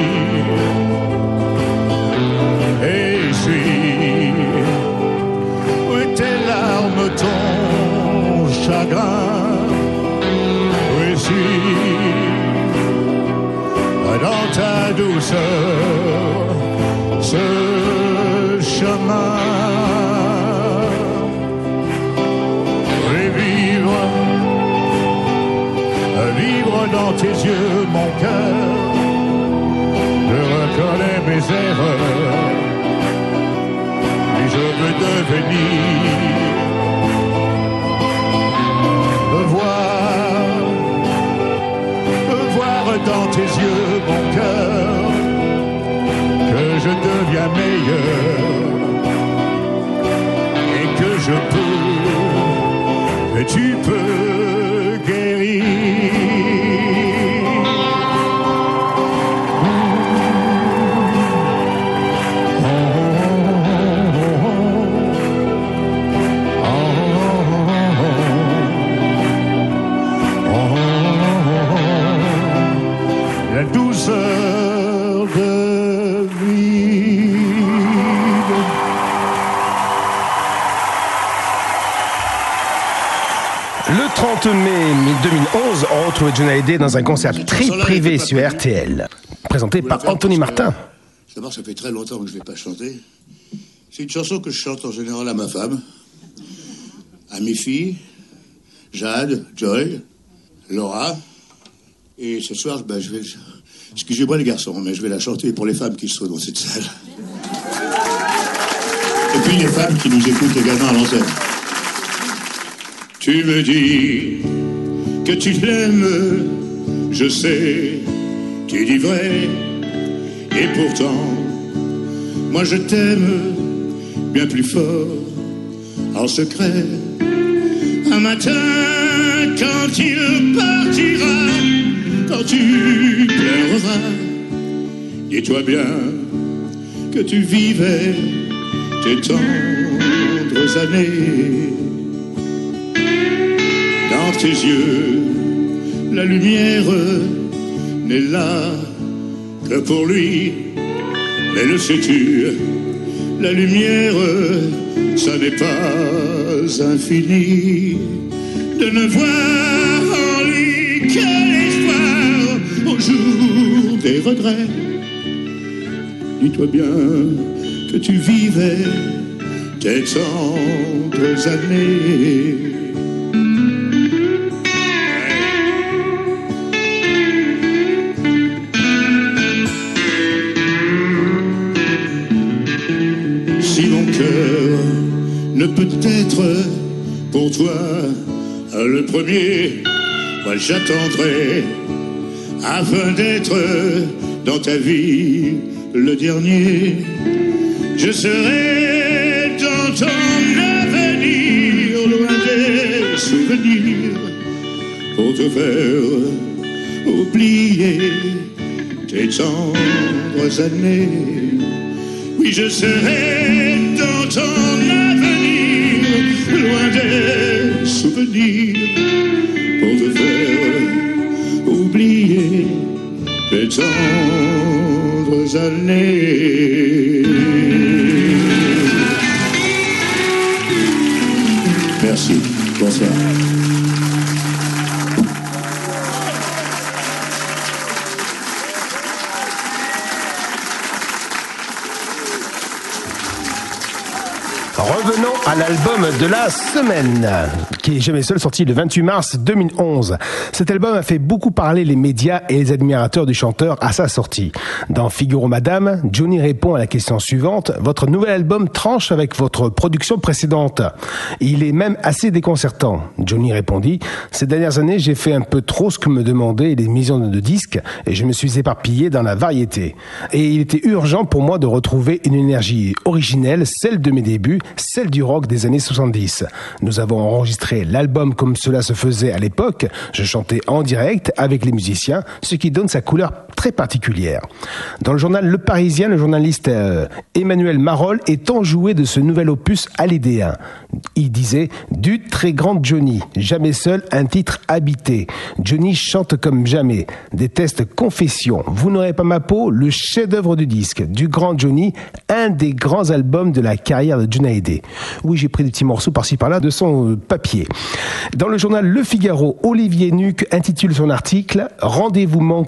Speaker 1: Et je suis, où tes larmes, ton chagrin? Je suis, dans ta douceur, ce chemin. Et vivre dans tes yeux, mon cœur. Je reconnais mes erreurs et je veux devenir voir dans dans tes yeux, mon cœur, que je deviens meilleur et que je peux, que tu peux guérir. La douceur de vivre.
Speaker 5: Le 30 mai 2011, on retrouve Johnny Hallyday dans un concert très privé sur RTL, présenté par Anthony Martin.
Speaker 15: D'abord, ça fait très longtemps que je ne vais pas chanter. C'est une chanson que je chante en général à ma femme, à mes filles, Jade, Joy, Laura. Et ce soir, je vais... Excusez-moi les garçons, mais je vais la chanter pour les femmes qui sont dans cette salle. Et puis les femmes qui nous écoutent également à l'antenne. Tu me dis que tu l'aimes, je sais, tu dis vrai. Et pourtant, moi je t'aime bien plus fort, en secret. Un matin, quand il partira, quand tu pleureras, dis-toi bien que tu vivais tes tendres années. Dans tes yeux, la lumière n'est là que pour lui. Mais le sais-tu, la lumière, ça n'est pas infini. De ne voir en lui que l'espoir au jour des regrets. Dis-toi bien que tu vivais tes tendres années. Si mon cœur ne peut être pour toi le premier, moi j'attendrai afin d'être dans ta vie le dernier. Je serai dans ton avenir, loin des souvenirs, pour te faire oublier tes tendres années. Oui, je serai dans ton avenir, loin des souvenirs, pour te faire oublier tes tendres années. Merci. Bonsoir.
Speaker 5: Revenons à l'album de la semaine, qui est Jamais Seul, sorti le 28 mars 2011. Cet album a fait beaucoup parler les médias et les admirateurs du chanteur à sa sortie. Dans Figaro Madame, Johnny répond à la question suivante: votre nouvel album tranche avec votre production précédente. Il est même assez déconcertant. Johnny répondit: ces dernières années, j'ai fait un peu trop ce que me demandaient les millions de disques et je me suis éparpillé dans la variété. Et il était urgent pour moi de retrouver une énergie originelle, celle de mes débuts, celle du rock des années 70. Nous avons enregistré l'album comme cela se faisait à l'époque. Je chantais en direct avec les musiciens, ce qui donne sa couleur très particulière. Dans le journal Le Parisien, le journaliste Emmanuel Marolles est enjoué de ce nouvel opus hallydayen. Il disait: du très grand Johnny, Jamais Seul, un titre habité. Johnny chante comme jamais. Des tests confession, Vous n'aurez pas ma peau, le chef-d'œuvre du disque. Du grand Johnny, un des grands albums de la carrière de Johnny Hallyday. Oui, j'ai pris des petits morceaux par-ci par-là de son papier. Dans le journal Le Figaro, Olivier Nuc intitule son article « Rendez-vous manqué avec Johnny ».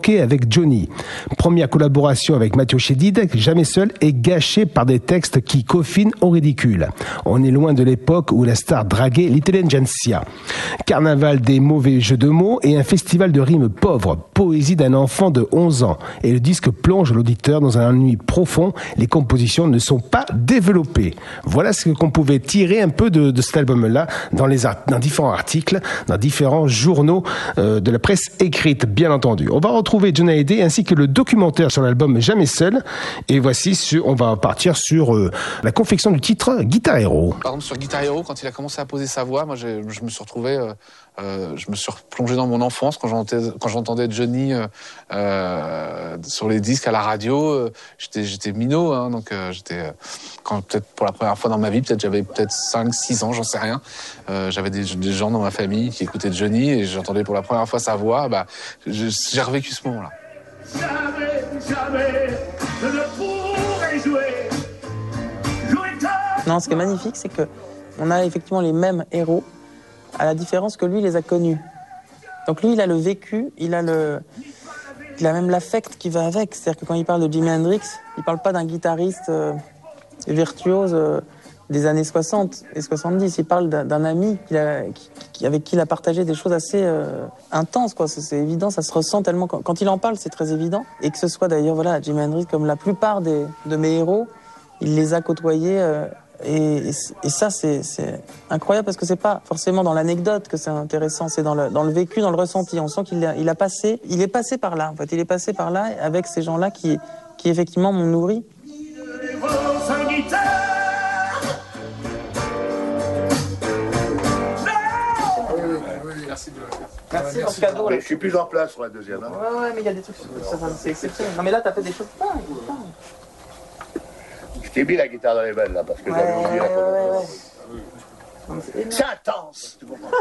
Speaker 5: Johnny. Première collaboration avec Mathieu Chédid, Jamais seul, est gâchée par des textes qui coffinent au ridicule. On est loin de l'époque où la star draguait l'intelligentsia. Carnaval des mauvais jeux de mots et un festival de rimes pauvres, poésie d'un enfant de 11 ans. Et le disque plonge l'auditeur dans un ennui profond, les compositions ne sont pas développées. Voilà ce qu'on pouvait tirer un peu de cet album-là dans différents articles, dans différents journaux de la presse écrite, bien entendu. On va retrouver Johnny Hallyday ainsi que le documentaire sur l'album Jamais seul. Et voici, on va partir sur la confection du titre Guitar Hero.
Speaker 12: Par exemple, sur Guitar Hero, quand il a commencé à poser sa voix, moi, je me suis retrouvé, je me suis replongé dans mon enfance quand j'entendais Johnny sur les disques à la radio. J'étais minot, hein, donc j'étais peut-être pour la première fois dans ma vie, j'avais 5-6 ans, j'en sais rien. J'avais des gens dans ma famille qui écoutaient Johnny et j'entendais pour la première fois sa voix. J'ai revécu ce moment-là.
Speaker 14: Jamais, je ne pourrai jouer.
Speaker 7: Non, ce qui est magnifique, c'est que on a effectivement les mêmes héros, à la différence que lui, il les a connus. Donc lui, il a le vécu, il a même l'affect qui va avec. C'est-à-dire que quand il parle de Jimi Hendrix, il parle pas d'un guitariste virtuose des années 60 et 70. Il parle d'un ami avec qui il a partagé des choses assez intenses, quoi. C'est évident, ça se ressent tellement. Quand il en parle, c'est très évident. Et que ce soit d'ailleurs, voilà, Jimi Hendrix, comme la plupart de mes héros, il les a côtoyés. Et ça, c'est incroyable parce que c'est pas forcément dans l'anecdote que c'est intéressant, c'est dans le vécu, dans le ressenti. On sent qu'il est passé par là, en fait. Il est passé par là avec ces gens-là qui effectivement m'ont nourri.
Speaker 4: Merci pour ce cadeau.
Speaker 15: Mais je suis plus en place sur la deuxième. Hein.
Speaker 4: Ouais, mais il y a des trucs, c'est exceptionnel. Non, mais là, t'as fait des choses dingues.
Speaker 15: Je t'ai mis la guitare dans les veines, là, parce que j'avais oublié la première. C'est intense.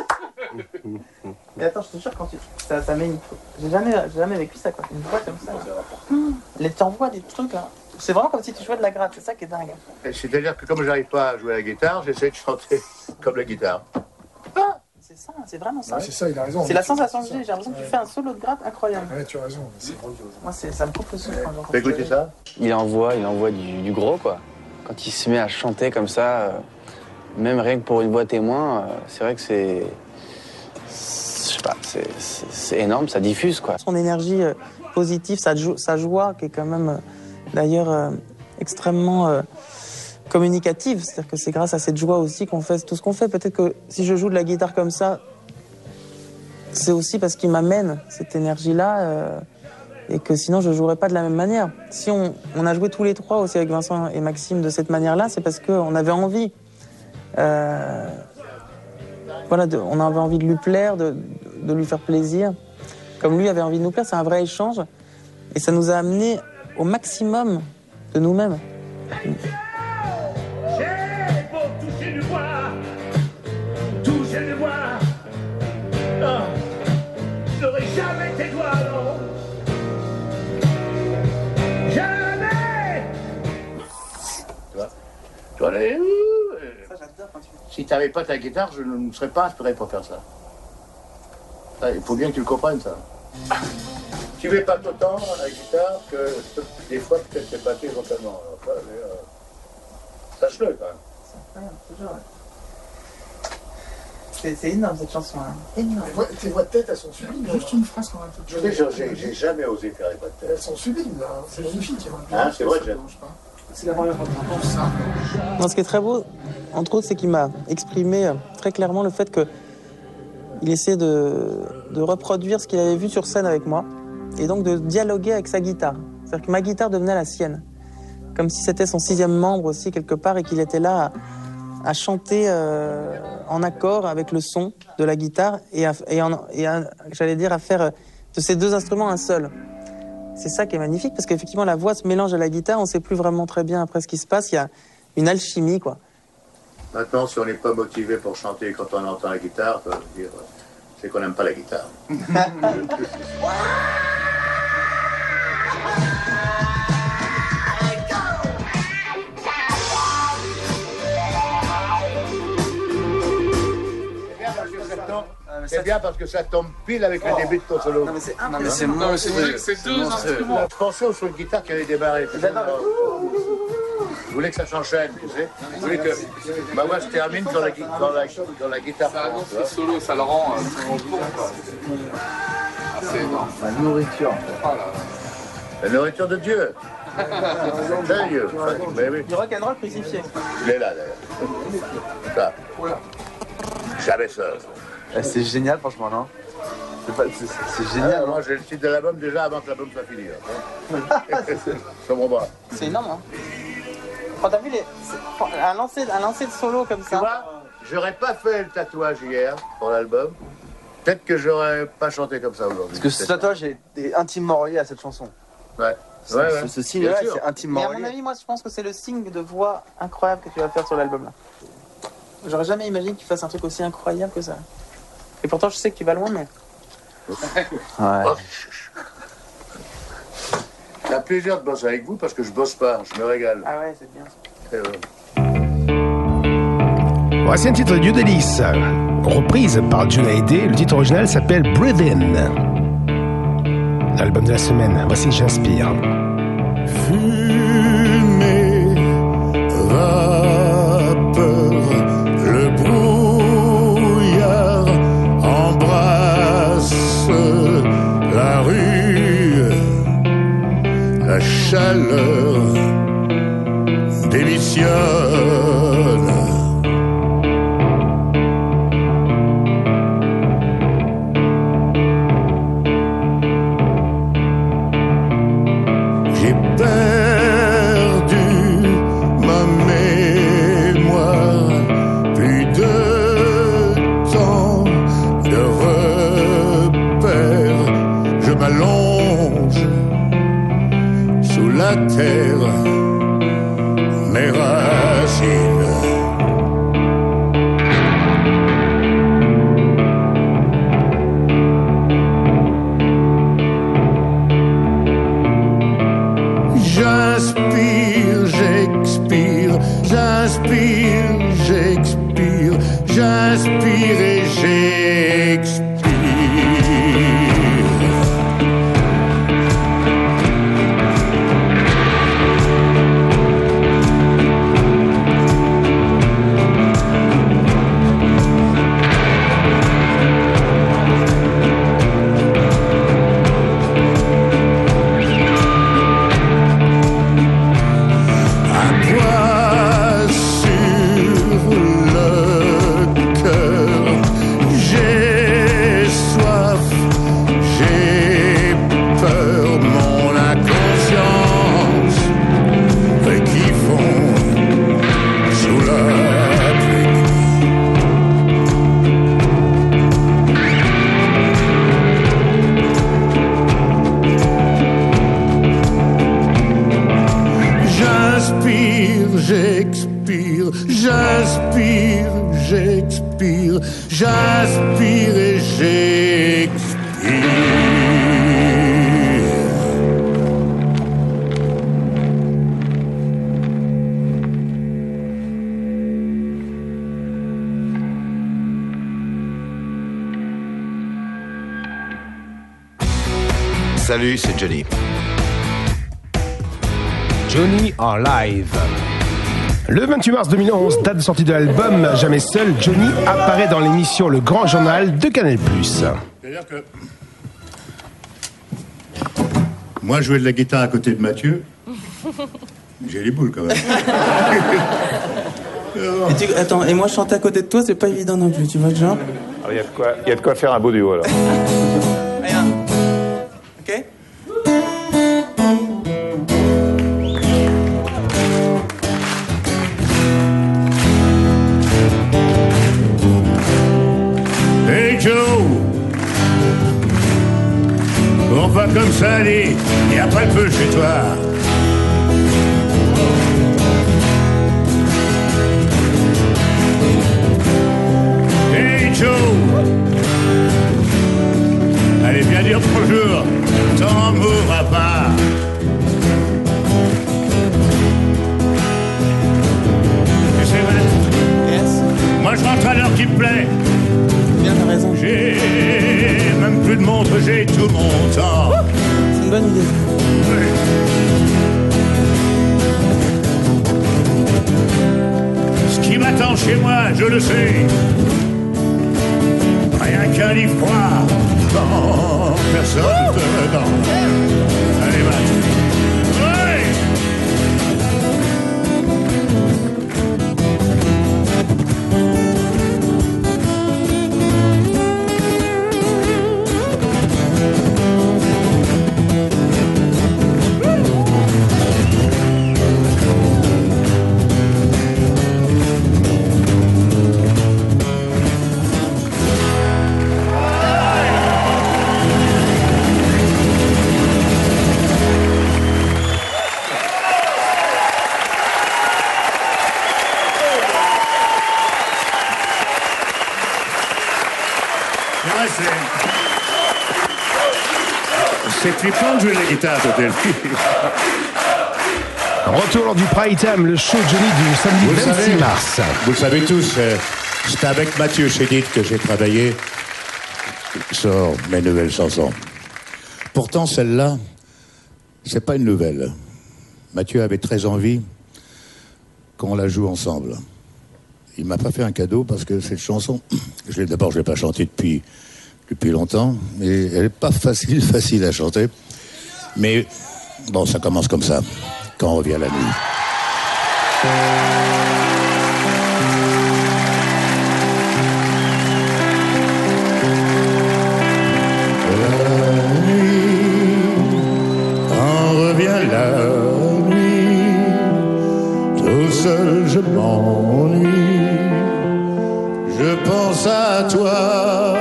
Speaker 4: Mais attends, je te jure, quand ça met une... J'ai jamais vécu ça, quoi. Une voix comme ça. T'envoies des trucs, là. C'est vraiment comme si tu jouais de la gratte, c'est ça qui est dingue.
Speaker 15: C'est-à-dire que comme j'arrive pas à jouer à la guitare, j'essaie de chanter comme la guitare.
Speaker 4: C'est ça, c'est vraiment ça.
Speaker 8: C'est ça, il a raison.
Speaker 4: C'est la sensation que j'ai l'impression que tu fais un solo de gratte incroyable.
Speaker 8: Ouais, tu as raison, c'est grandiose.
Speaker 4: Moi, ça me coupe le souffle quand j'entends.
Speaker 15: Écoutez ça.
Speaker 11: Il envoie du gros, quoi. Quand il se met à chanter comme ça, même rien que pour une voix témoin, c'est vrai que c'est... Je sais pas, c'est énorme, ça diffuse, quoi.
Speaker 7: Son énergie positive, sa joie, qui est quand même, d'ailleurs, extrêmement communicative. C'est-à-dire que c'est grâce à cette joie aussi qu'on fait tout ce qu'on fait. Peut-être que si je joue de la guitare comme ça, c'est aussi parce qu'il m'amène cette énergie-là et que sinon je ne jouerais pas de la même manière. Si on a joué tous les trois aussi avec Vincent et Maxime de cette manière-là, c'est parce qu'on avait envie. On avait envie de lui plaire, de lui faire plaisir. Comme lui avait envie de nous plaire, c'est un vrai échange. Et ça nous a amenés au maximum de nous-mêmes.
Speaker 14: Toucher du bois, non, je n'aurai jamais tes doigts, non. Jamais.
Speaker 15: Tu vois, si tu n'avais pas ta guitare, je ne me serais pas inspiré pour faire ça. Il faut bien que tu le comprennes, ça. Tu mets pas autant à la guitare que des fois, peut-être c'est pas fait totalement. Sache-le, quand même.
Speaker 4: C'est incroyable, toujours. C'est énorme cette chanson, hein. Énorme.
Speaker 8: Tes voix de tête, elles sont sublimes. Juste une phrase quand même.
Speaker 15: J'ai jamais osé faire les voix de tête.
Speaker 8: Elles sont sublimes, là. C'est magnifique.
Speaker 15: Hein, c'est vrai, j'aime.
Speaker 8: C'est la première fois que j'entends ça.
Speaker 7: Non, ce qui est très beau, entre autres, c'est qu'il m'a exprimé très clairement le fait qu'il essayait de reproduire ce qu'il avait vu sur scène avec moi et donc de dialoguer avec sa guitare. C'est-à-dire que ma guitare devenait la sienne. Comme si c'était son 6e membre aussi, quelque part, et qu'il était là à chanter en accord avec le son de la guitare et j'allais dire, à faire de ces deux instruments un seul. C'est ça qui est magnifique, parce qu'effectivement, la voix se mélange à la guitare, on ne sait plus vraiment très bien après ce qui se passe, il y a une alchimie, quoi.
Speaker 15: Maintenant, si on n'est pas motivé pour chanter quand on entend la guitare, ça veut dire, c'est qu'on n'aime pas la guitare. C'est bien parce que ça tombe pile avec le début de ton solo.
Speaker 11: Non, mais c'est monstrueux.
Speaker 12: C'est deux instruments.
Speaker 15: Je pensais sur une guitare qui allait démarrer. Je voulais que ça s'enchaîne, tu sais. Je voulais que moi je termine dans la guitare.
Speaker 12: Ça annonce le solo, ça le rend bon, quoi. C'est énorme.
Speaker 11: La nourriture.
Speaker 15: La nourriture de Dieu. Sérieux.
Speaker 4: Du rock'n'roll crucifié.
Speaker 15: Il est là d'ailleurs. Ça. Jamais seul.
Speaker 11: C'est génial, franchement, non? C'est génial.
Speaker 15: Moi j'ai le titre de l'album déjà avant que l'album soit fini. Sur mon bras.
Speaker 4: C'est énorme, hein. Quand t'as vu un lancer de solo comme ça.
Speaker 15: Tu vois, j'aurais pas fait le tatouage hier pour l'album. Peut-être que j'aurais pas chanté comme ça aujourd'hui.
Speaker 11: Parce que ce tatouage est intimement relié à cette chanson.
Speaker 15: Ouais.
Speaker 11: Ce signe-là, c'est intimement relié.
Speaker 4: Mais à mon avis, moi, je pense que c'est le signe de voix incroyable que tu vas faire sur l'album là. J'aurais jamais imaginé que tu fasses un truc aussi incroyable que ça. Et pourtant, je sais que tu vas loin, mais.
Speaker 11: Ouais.
Speaker 15: C'est un plaisir de bosser avec vous parce que je bosse pas, je me régale.
Speaker 4: Ah ouais, c'est bien.
Speaker 5: Voici un titre de Dieu Délice, reprise par Johnny Hallyday. Le titre original s'appelle Breathe In. L'album de la semaine. Voici J'inspire.
Speaker 15: Fumée, vapeur, le brouillard embrasse la rue, la chaleur démissionne. J'ai perdu ma mémoire, plus de temps de repères. Je m'allonge sous la terre, mes racines. J'inspire, j'expire, j'inspire, j'expire, j'inspire et j'expire. J'expire, j'inspire, j'expire, j'inspire et j'expire.
Speaker 13: Salut, c'est Johnny.
Speaker 5: Johnny en live. Le 28 mars 2011, date de sortie de l'album Jamais Seul, Johnny apparaît dans l'émission Le Grand Journal de Canal+.
Speaker 15: C'est-à-dire que moi, jouer de la guitare à côté de Mathieu, j'ai les boules quand même.
Speaker 7: Attends, et moi chanter à côté de toi, c'est pas évident non plus, tu vois le genre?
Speaker 16: Il y a de quoi faire un beau duo alors.
Speaker 7: Regarde. Ok?
Speaker 15: Hey Joe, on va comme ça aller, et après le feu chez toi. Hey Joe, allez bien dire bonjour, t'en mourras pas. Tu sais, Matt, moi je rentre à l'heure qui me plaît.
Speaker 7: bien, t'as raison.
Speaker 1: J'ai même plus de montre, j'ai tout mon temps.
Speaker 7: C'est une bonne idée.
Speaker 1: Oui. Ce qui m'attend chez moi, je le sais. Rien qu'un livre froid, quand personne dedans. Allez, Matt. Oui. C'est flippant de jouer la guitare, toi,
Speaker 5: Retour lors du Prime Time, le show Johnny du samedi 26 mars.
Speaker 15: Vous le savez tous, c'est avec Mathieu Chédid que j'ai travaillé sur mes nouvelles chansons. Pourtant, celle-là, c'est pas une nouvelle. Mathieu avait très envie qu'on la joue ensemble. Il m'a pas fait un cadeau parce que cette chanson, d'abord, je l'ai pas chantée depuis longtemps, mais elle n'est pas facile à chanter. Mais bon, ça commence comme ça, quand on revient la nuit. La nuit, quand revient la nuit, tout seul je m'ennuie, je pense à toi.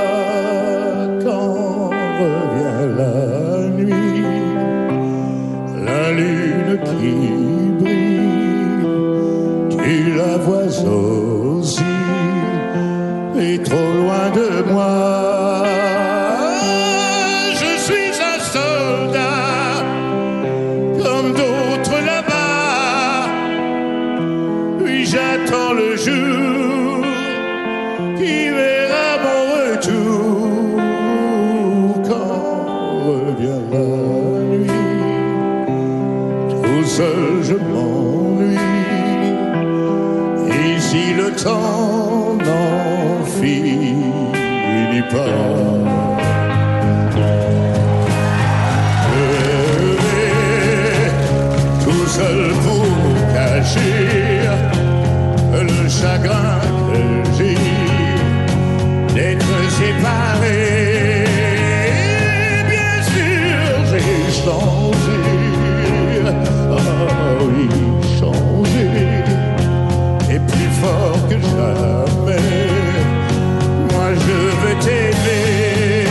Speaker 15: Qui brille, tu la vois aussi, et trop loin de moi. Je suis un soldat, comme d'autres là-bas. Oui, j'attends le jour qui verra mon retour. Quand revient la nuit, tout seul je m'ennuie. Ici le temps n'en finit pas. Je vais tout seul pour cacher le chagrin que j'ai d'être séparé. Bien sûr j'ai changé. Oh oui, changé, et plus fort que jamais, moi je veux t'aimer.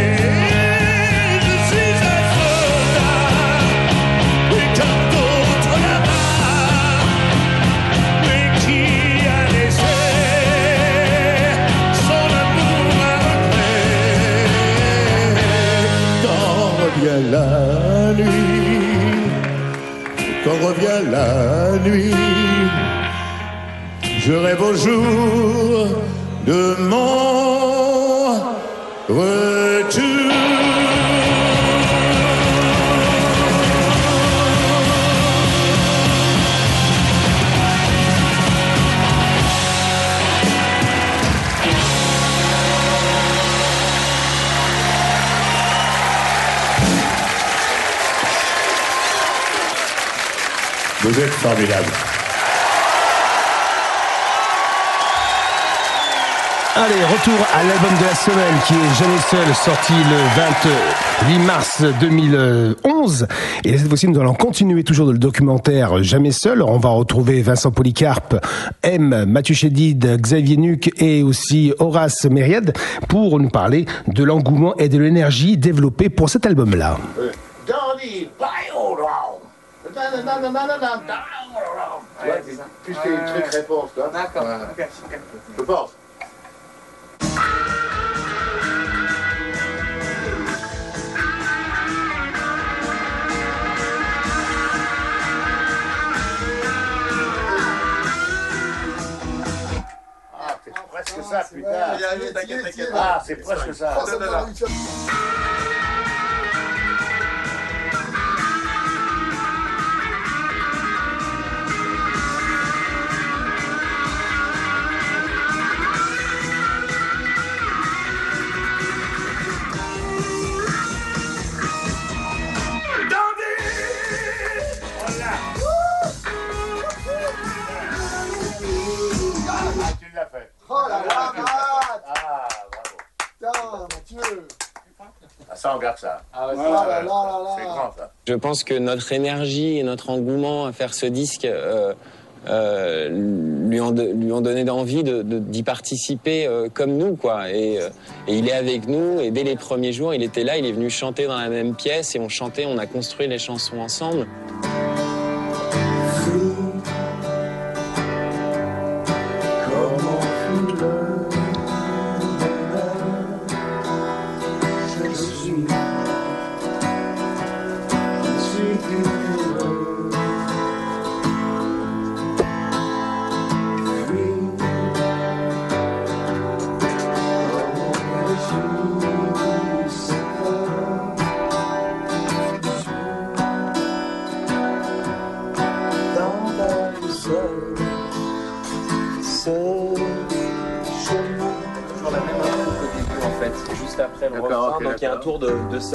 Speaker 15: Je suis un soldat, et comme d'autres là-bas, mais qui a laissé son amour à regret. Quand revient la nuit, quand revient la nuit, je rêve au jour de mon retour. Vous êtes formidable.
Speaker 5: Allez, retour à l'album de la semaine qui est Jamais Seul, sorti le 28 mars 2011. Et cette fois-ci, nous allons continuer toujours dans le documentaire Jamais Seul. On va retrouver Vincent Polycarpe, M, Mathieu Chédid, Xavier Nuc et aussi Horace Myriade pour nous parler de l'engouement et de l'énergie développée pour cet album-là.
Speaker 15: Ouais, plus c'est truc-réponse, toi.
Speaker 4: D'accord,
Speaker 15: ouais.
Speaker 4: Ok.
Speaker 15: Je pense.
Speaker 1: Ah, c'est presque ça, putain.
Speaker 4: T'inquiète.
Speaker 1: Ah, c'est presque ça. Tu l'as fait.
Speaker 8: Oh la cravate.
Speaker 1: Ah, bravo.
Speaker 8: Putain, Mathieu.
Speaker 1: Ah, ça, on garde ça.
Speaker 8: Ah ouais, là.
Speaker 1: C'est grand, ça.
Speaker 10: Je pense que notre énergie et notre engouement à faire ce disque lui ont donné envie d'y participer comme nous, quoi. Et il est avec nous, et dès les premiers jours, il était là, il est venu chanter dans la même pièce, et on chantait, on a construit les chansons ensemble.
Speaker 17: Juste après le refrain, donc il y a un tour de sol.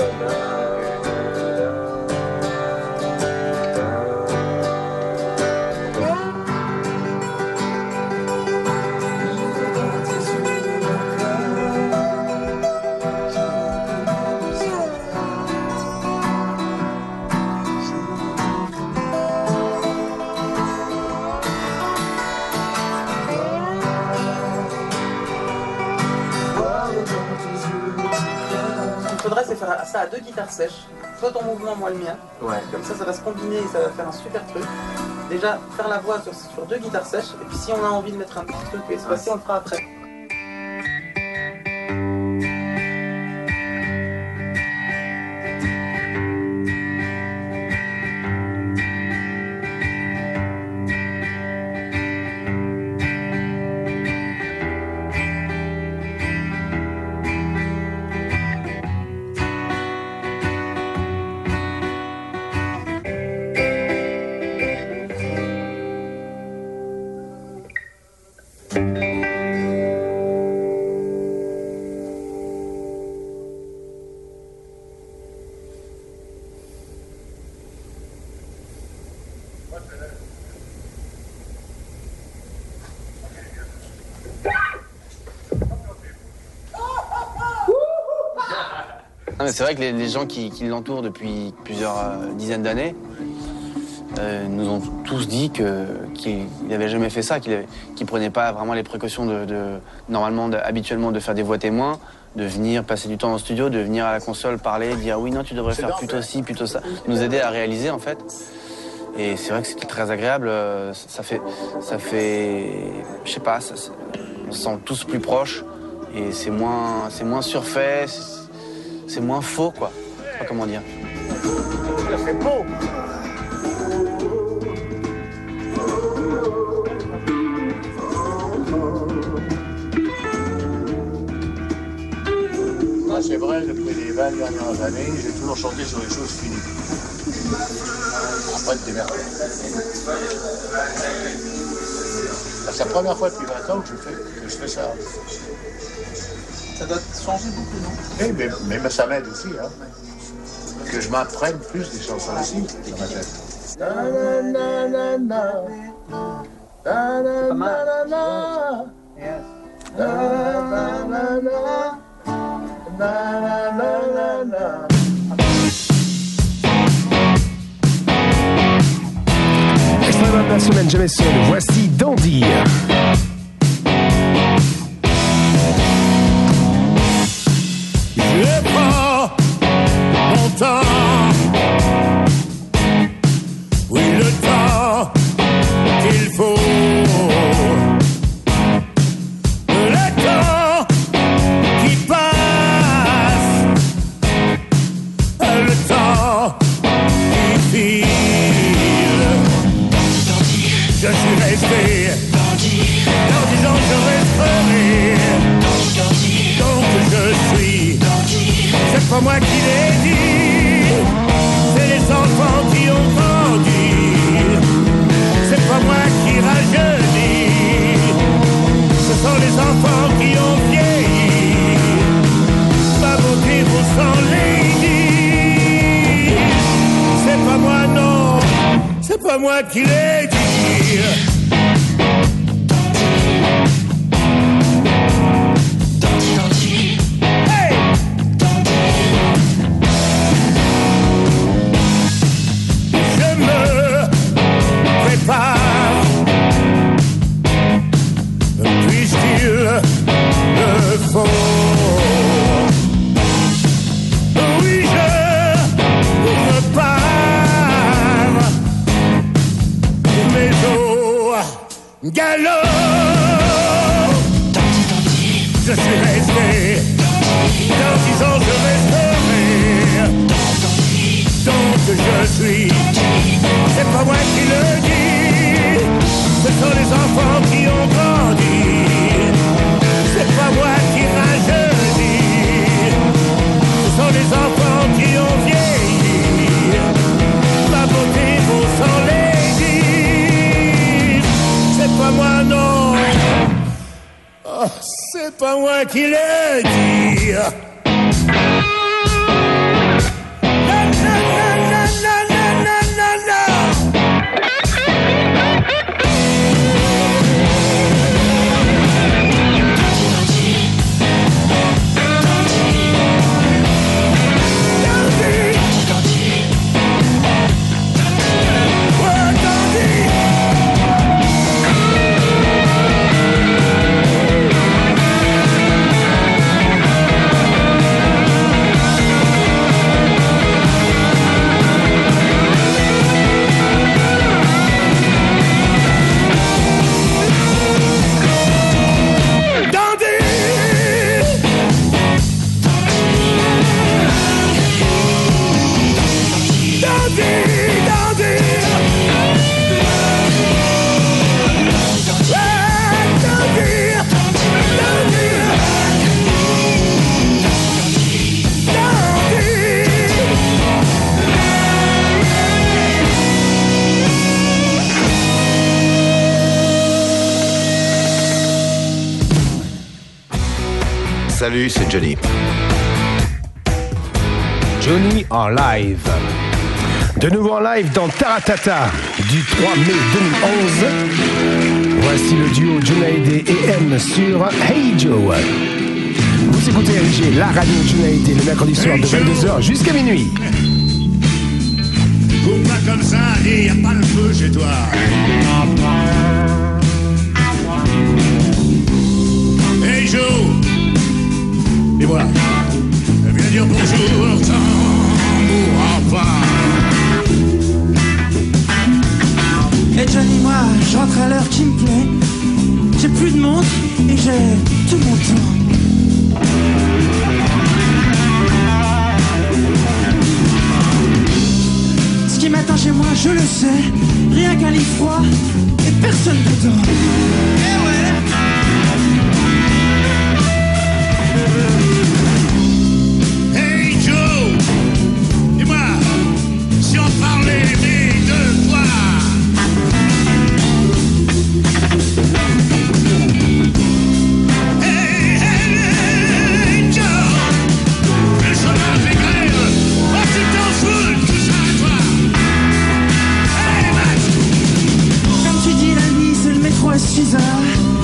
Speaker 4: C'est faire ça à 2 guitares sèches, soit ton mouvement, moi le mien.
Speaker 17: Ouais.
Speaker 4: Comme ça va se combiner et ça va faire un super truc. Déjà, faire la voix sur 2 guitares sèches, et puis si on a envie de mettre un petit truc espacé, on le fera après.
Speaker 11: C'est vrai que les gens qui l'entourent depuis plusieurs dizaines d'années nous ont tous dit qu'il n'avait jamais fait ça, qu'il prenait pas vraiment les précautions habituellement de faire des voix témoins, de venir passer du temps en studio, de venir à la console parler, dire oui, non, tu devrais faire plutôt ci, plutôt ça, nous aider à réaliser en fait. Et c'est vrai que c'était très agréable, ça fait, je sais pas, on se sent tous plus proches et c'est moins surfait, c'est moins faux quoi, je sais pas comment dire.
Speaker 1: C'est beau. Moi, c'est vrai, depuis les 20 dernières années, j'ai toujours chanté sur les choses finies. Après, t'es merde. C'est la première fois depuis 20 ans que je fais ça.
Speaker 4: Ça doit changer beaucoup, non?
Speaker 1: Oui, mais ça m'aide aussi, hein. Que je m'apprenne plus des chansons aussi dans ma tête.
Speaker 4: C'est pas mal.
Speaker 5: Extra de la semaine, jamais seul. Voici Dandy.
Speaker 1: Je prends mon temps, oui le temps qu'il faut, le temps qui passe, le temps qui file. Je suis resté pas moi qui l'ai dit, c'est les enfants qui ont grandi. C'est pas moi qui rajeunis, ce sont les enfants qui ont vieilli. Ma beauté vous sent lady. C'est pas moi, non, c'est pas moi qui l'ai dit. Puisqu'il le faut. Oui, je repars mes eaux galop. Je suis resté, dans 10 ans je resterai. Donc je suis, c'est pas moi qui le dis, ce sont les enfants qui ont grandi. C'est pas moi qui rajeunis, ce sont les enfants qui ont vieilli. Ma beauté vous sent lady. C'est pas moi, non, oh, c'est pas moi qui le dis.
Speaker 13: Salut, c'est Johnny.
Speaker 5: Johnny en live. De nouveau en live dans Taratata du 3 mai 2011. Voici le duo Johnny Hallyday et M sur Hey Joe. Vous écoutez RG, la radio Johnny Hallyday, le mercredi soir de 22h jusqu'à minuit.
Speaker 1: Coupe pas comme ça et y a pas le feu chez toi. Hey Joe, et voilà, viens dire bonjour, t'en mourras pas.
Speaker 18: Et Johnny, moi, je rentre à l'heure qui me plaît. J'ai plus de montre et j'ai tout mon temps. Ce qui m'attend chez moi, je le sais. Rien qu'un lit froid et personne dedans. Eh ouais.
Speaker 1: Hey Joe, dis-moi, si on parlait de toi. Hey Joe, le chômage, les grèves, oh tu t'en fous, tout ça à toi. Hey Max.
Speaker 18: Comme tu dis, la nuit c'est le métro à 6h.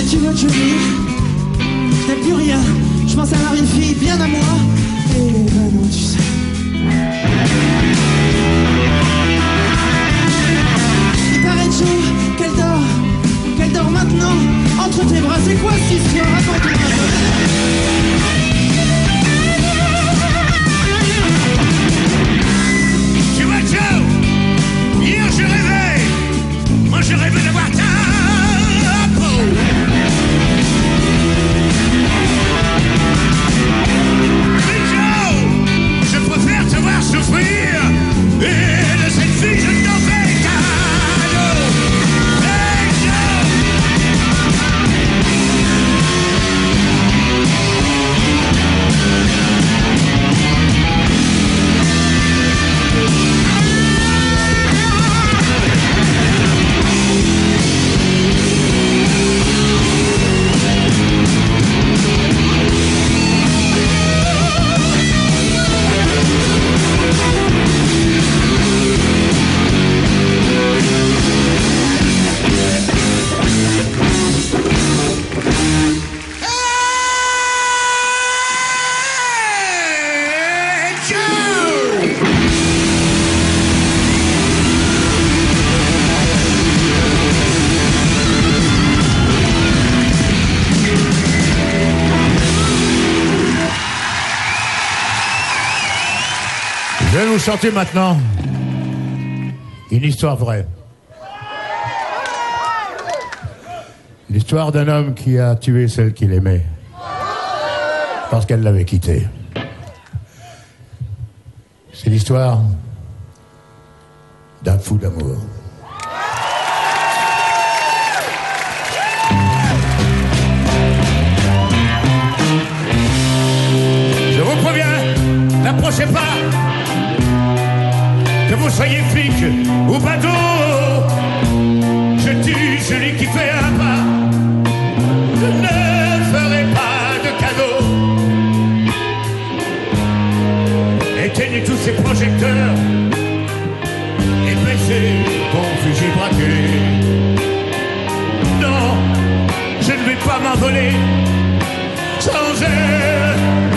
Speaker 18: tu veux, Johnny? Je n'ai plus rien. Je pense avoir une fille bien à moi. Et ben non, tu sais. Il paraît, Joe, qu'elle dort maintenant entre tes bras. C'est quoi cette histoire? Raconte-moi.
Speaker 14: Tu vois, Joe, hier je rêvais. Moi je rêvais d'avoir ta peau. Mais Joe, je préfère te voir souffrir. Et de cette fille je t'en fais cadeau. Hey Joe.
Speaker 1: Je vais vous chanter maintenant une histoire vraie. L'histoire d'un homme qui a tué celle qu'il aimait parce qu'elle l'avait quitté. C'est l'histoire d'un fou d'amour. Je vous préviens, n'approchez pas. Que vous soyez flic ou bateau, je tue celui qui fait un pas. Je ne ferai pas de cadeau. Éteignez tous ces projecteurs et baissez ton fusil braqué. Non, je ne vais pas m'envoler sans elle.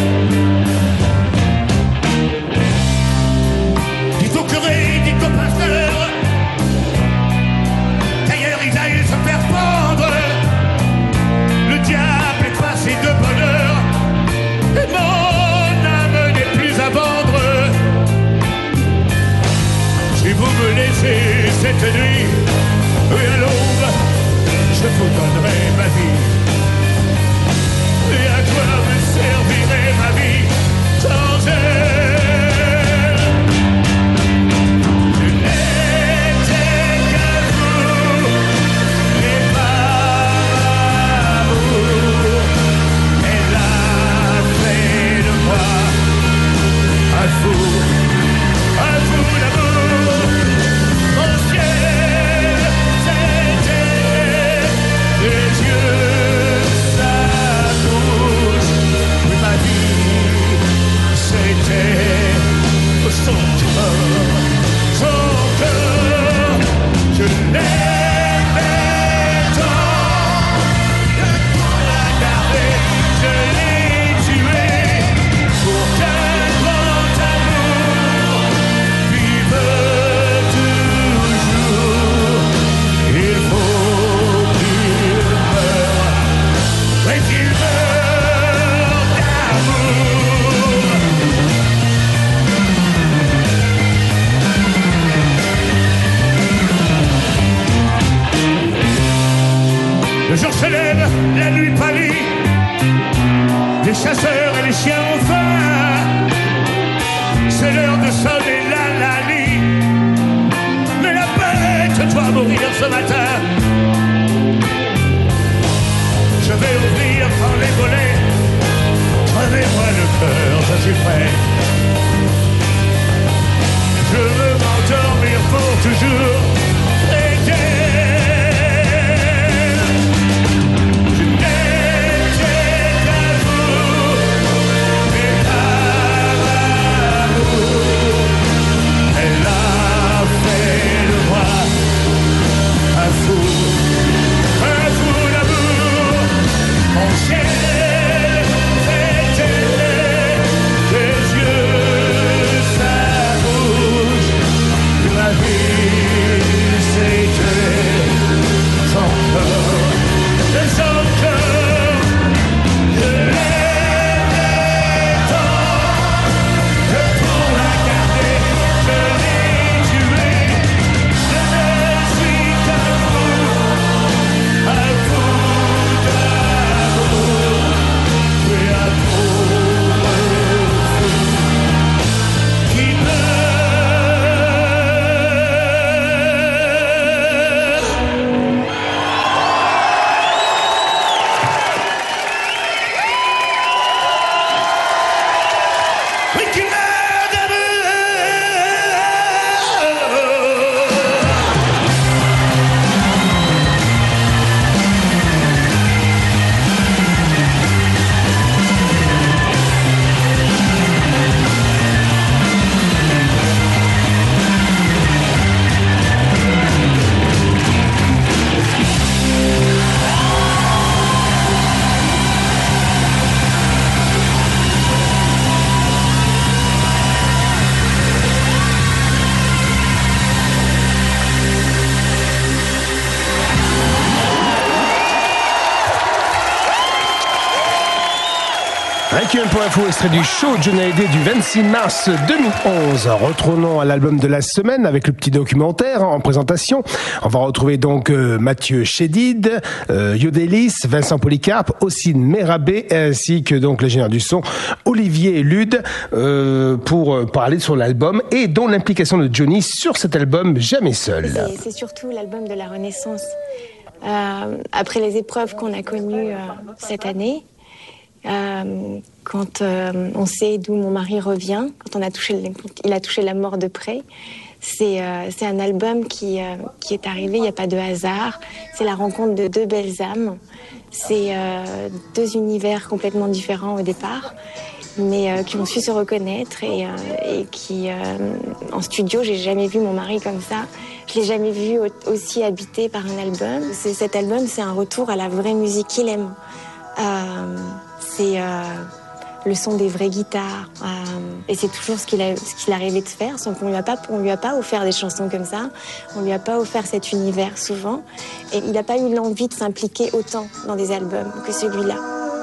Speaker 1: Dites au pasteur qu'ailleurs ils aillent se faire pendre. Le diable est passé de bonheur et mon âme n'est plus à vendre. Si vous me laissez cette nuit et à l'aube, je vous donnerai ma vie. Et à quoi me servirait ma vie sans elle? Un fou d'amour, mon ciel, c'était les yeux, sa bouche, ma vie, c'était son cœur, je l'aimais tant, que pour la garder, je l'ai tué, pour qu'un grand amour vive toujours. Il faut qu'il meure, mais qu'il meure d'amour. Le jour se lève, la nuit pâlit, les chasseurs et les chiens ont faim. C'est l'heure de sonner la nuit, mais la bête doit mourir ce matin. Je vais ouvrir par les volets, crevez-moi le cœur, je suis prêt. Je veux m'endormir pour toujours. Elle a fait de moi un fou
Speaker 5: Requiem.info, extrait du show Johnny Hallyday du 26 mars 2011. Retournons à l'album de la semaine avec le petit documentaire en présentation. On va retrouver donc Mathieu Chédid, Yodelis, Vincent Polycarpe, Ossine Merabé, ainsi que donc l'ingénieur du son Olivier Lude pour parler sur l'album et dont l'implication de Johnny sur cet album Jamais Seul.
Speaker 9: C'est surtout l'album de la Renaissance. Après les épreuves qu'on a connues cette année, quand on sait d'où mon mari revient, quand il a touché la mort de près, c'est un album qui est arrivé, il n'y a pas de hasard. C'est la rencontre de deux belles âmes. C'est deux univers complètement différents au départ, mais qui ont su se reconnaître et qui, en studio, j'ai jamais vu mon mari comme ça. Je l'ai jamais vu aussi habité par un album. Cet album, c'est un retour à la vraie musique qu'il aime. C'est le son des vraies guitares. Et c'est toujours ce qu'il a rêvé de faire, sans qu'on lui a pas offert des chansons comme ça. On lui a pas offert cet univers souvent. Et il n'a pas eu l'envie de s'impliquer autant dans des albums que celui-là.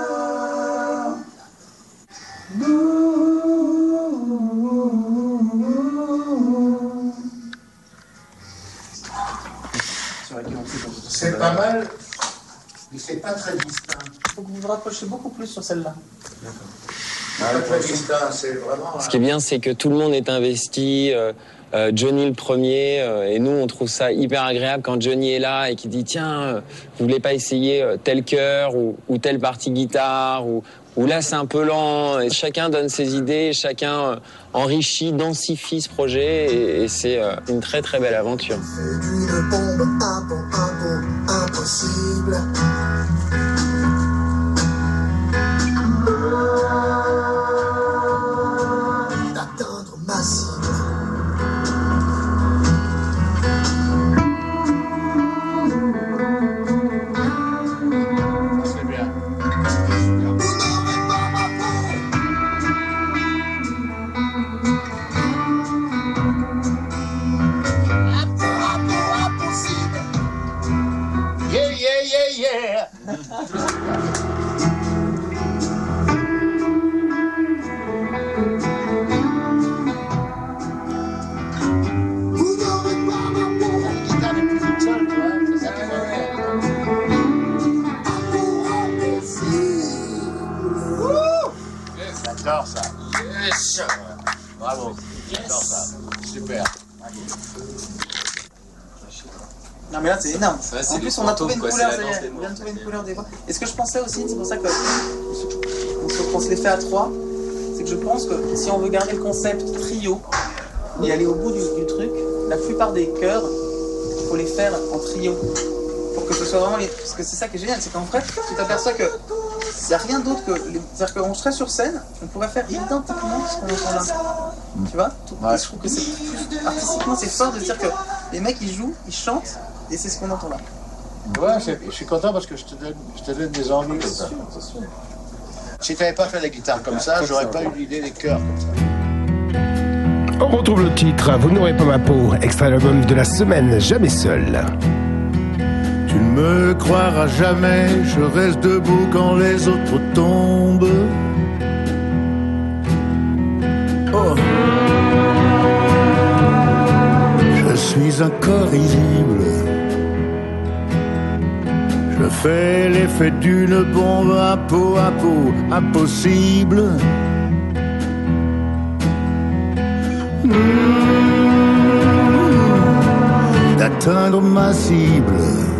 Speaker 15: C'est pas mal, mais c'est pas très distinct.
Speaker 4: Il faut que vous vous rapprochez beaucoup plus sur celle-là.
Speaker 15: Pas très distinct, c'est vraiment...
Speaker 10: Ce qui est bien, c'est que tout le monde est investi. Johnny le premier, et nous on trouve ça hyper agréable quand Johnny est là et qu'il dit tiens, vous voulez pas essayer tel chœur ou telle partie guitare ou là c'est un peu lent, et chacun donne ses idées, chacun enrichit, densifie ce projet et c'est une très très belle aventure.
Speaker 3: C'est d'une bombe impossible. D'atteindre ma cible.
Speaker 15: J'adore ça. Yes. Bravo. J'adore ça. Super.
Speaker 4: Non mais là c'est énorme.
Speaker 17: Ouais,
Speaker 4: en plus on a trouvé une couleur, ça y est, on vient de trouver une couleur des voix. Et ce que je pensais aussi, c'est pour ça que on se les fait à trois, c'est que je pense que si on veut garder le concept trio et aller au bout du truc, la plupart des chœurs, il faut les faire en trio. Pour que ce soit vraiment les... Parce que c'est ça qui est génial, c'est qu'en fait, tu t'aperçois que il n'y a rien d'autre que... C'est-à-dire qu'on serait sur scène, on pourrait faire identiquement ce qu'on entend là. Tu vois ouais. Je trouve que c'est... Artistiquement, c'est fort de dire que les mecs, ils jouent, ils chantent, et c'est ce qu'on entend là.
Speaker 15: Ouais, je suis content parce que je te donne des envies comme ça.
Speaker 4: C'est sûr.
Speaker 15: Si tu n'avais pas fait la guitare comme ça, j'aurais pas eu l'idée des chœurs comme ça.
Speaker 5: On retrouve le titre « Vous n'aurez pas ma peau », extrait l'album de la semaine « Jamais seul ».
Speaker 14: Tu ne me croiras jamais, je reste debout quand les autres tombent. Oh. Je suis incorrigible. Je fais l'effet d'une bombe à peau, impossible. D'atteindre ma cible.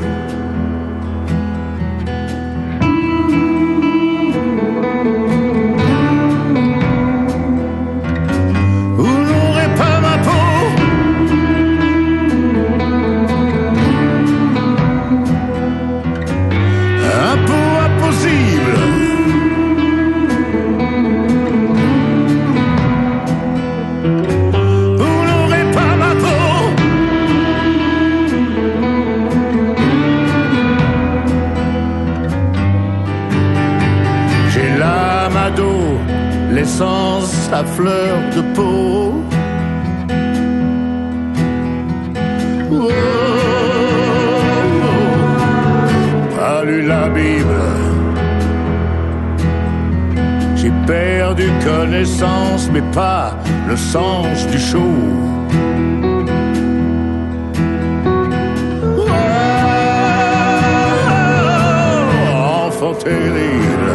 Speaker 14: L'essence à fleur de peau. Oh, pas lu la Bible.
Speaker 1: J'ai perdu connaissance, mais pas le sens du show. Oh, enfant terrible.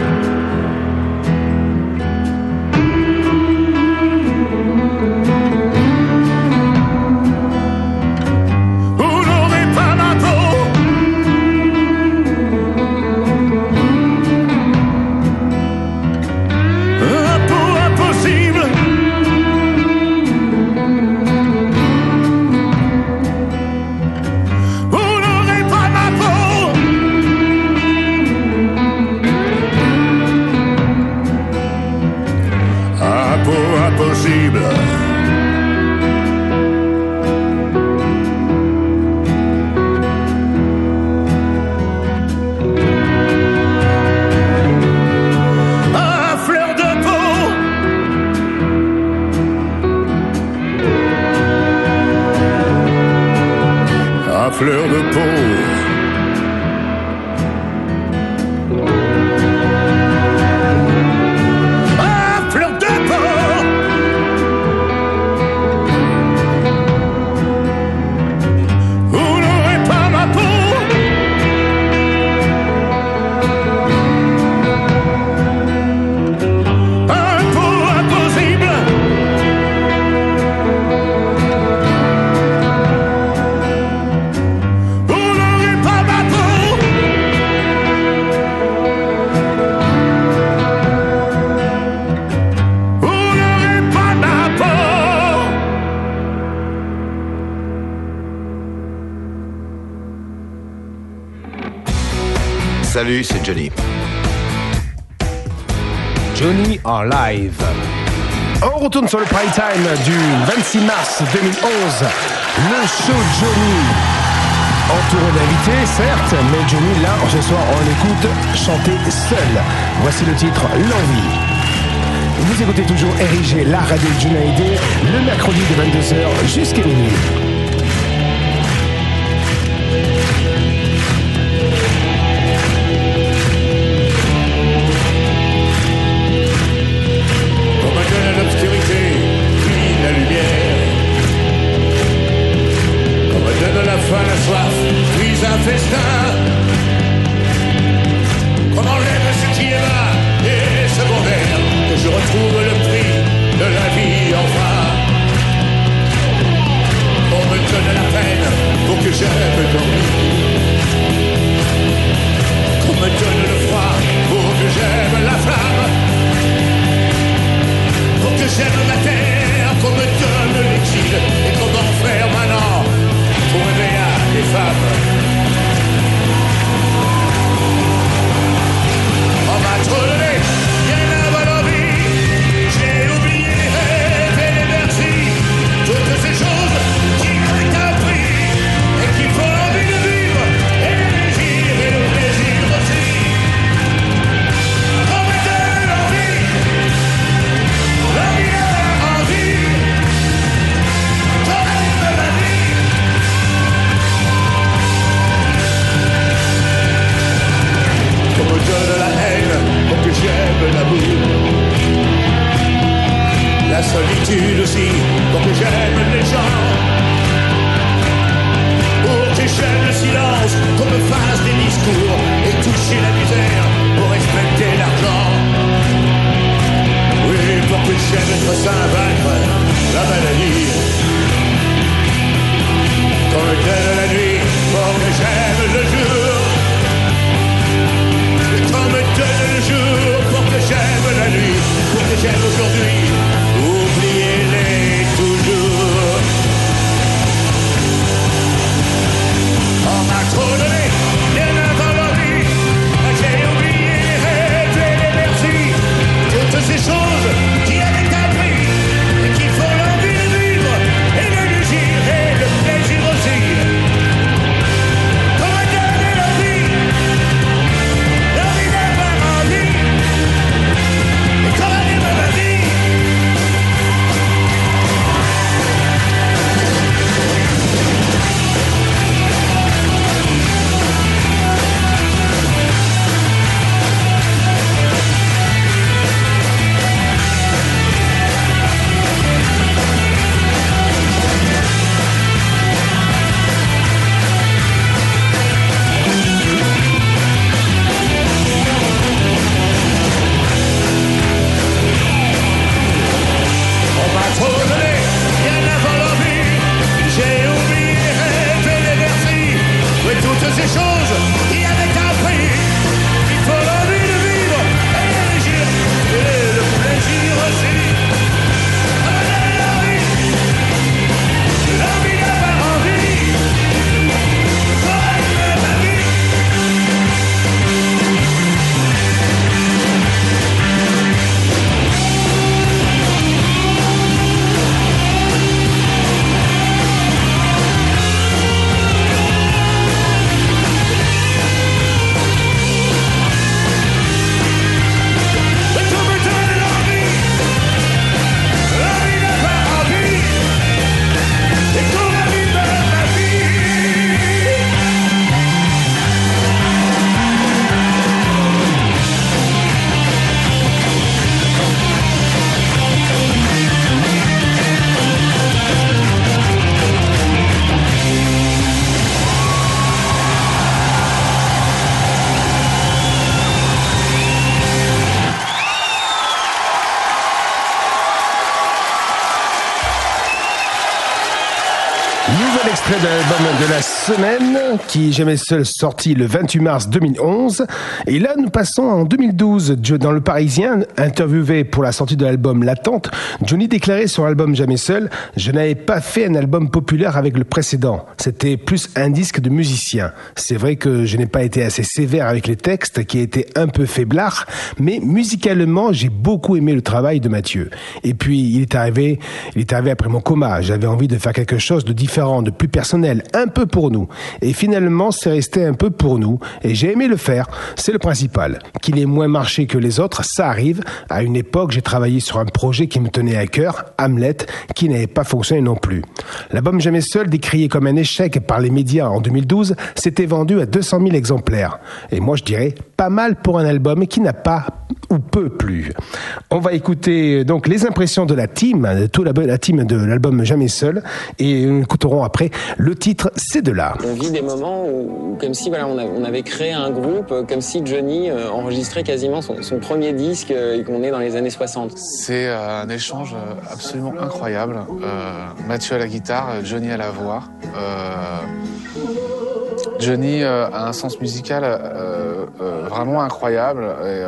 Speaker 1: Fleur de peau. Ah, fleur de peau. Vous n'aurez pas ma peau. Un peau impossible.
Speaker 13: Salut, c'est Johnny.
Speaker 5: Johnny en live. On retourne sur le prime time du 26 mars 2011. Le show Johnny. Entouré d'invités, certes, mais Johnny, là, ce soir, on l'écoute chanter seul. Voici le titre, L'Envie. Vous écoutez toujours RIG, la radio de Johnny Hallyday, le mercredi de 22h jusqu'à minuit.
Speaker 1: Un festin qu'on enlève ce qui est bas et secondaire, que je retrouve le prix de la vie enfin. On me donne la peine pour que j'aime dormir, qu'on me donne le froid pour que j'aime la flamme, pour que j'aime la terre, qu'on me donne l'exil et qu'on m'en faire maintenant pour aimer à des femmes. On m'a trop donné, bien la bonne envie. J'ai oublié les rêves et les merci, toutes ces choses qui ont un prix et qui font l'envie de vivre et le désir et le plaisir aussi. On me donne l'envie, l'envie d'avoir envie, ton avis de ma vie. On me donne la haine pour que j'aime l'amour, la solitude aussi pour que j'aime les gens, pour que j'aime le silence, qu'on me fasse des discours et toucher la misère pour respecter l'argent. Oui, pour que j'aime être sain, vaincre la maladie, qu'on me donne la nuit pour que j'aime le jour, qu'on me donne le jour pour que j'aime la nuit, pour que j'aime aujourd'hui, oubliez-les toujours.
Speaker 5: nouvel extrait de l'album de la semaine qui Jamais Seul, sorti le 28 mars 2011. Et là, nous passons en 2012. Dans Le Parisien, interviewé pour la sortie de l'album L'Attente, Johnny déclarait sur l'album Jamais Seul: je n'avais pas fait un album populaire avec le précédent. C'était plus un disque de musicien. C'est vrai que je n'ai pas été assez sévère avec les textes, qui étaient un peu faiblards, mais musicalement, j'ai beaucoup aimé le travail de Mathieu. Et puis, il est arrivé après mon coma. J'avais envie de faire quelque chose de différent, de plus personnel, un peu pour nous. Et finalement, c'est resté un peu pour nous. Et j'ai aimé le faire. C'est le principal. Qu'il ait moins marché que les autres, ça arrive. À une époque, j'ai travaillé sur un projet qui me tenait à cœur, Hamlet, qui n'avait pas fonctionné non plus. L'album Jamais Seul, décrié comme un échec par les médias en 2012, s'était vendu à 200 000 exemplaires. Et moi, je dirais pas mal pour un album qui n'a pas ou peu plu. On va écouter donc les impressions de la team, de toute la team de l'album Jamais Seul, et nous écouterons après le titre C'est de là.
Speaker 10: On vit des moments où comme si voilà, on avait créé un groupe, comme si Johnny enregistrait quasiment son premier disque et qu'on est dans les années 60.
Speaker 12: C'est un échange absolument incroyable. Mathieu à la guitare, Johnny à la voix. Johnny a un sens musical vraiment incroyable. Et,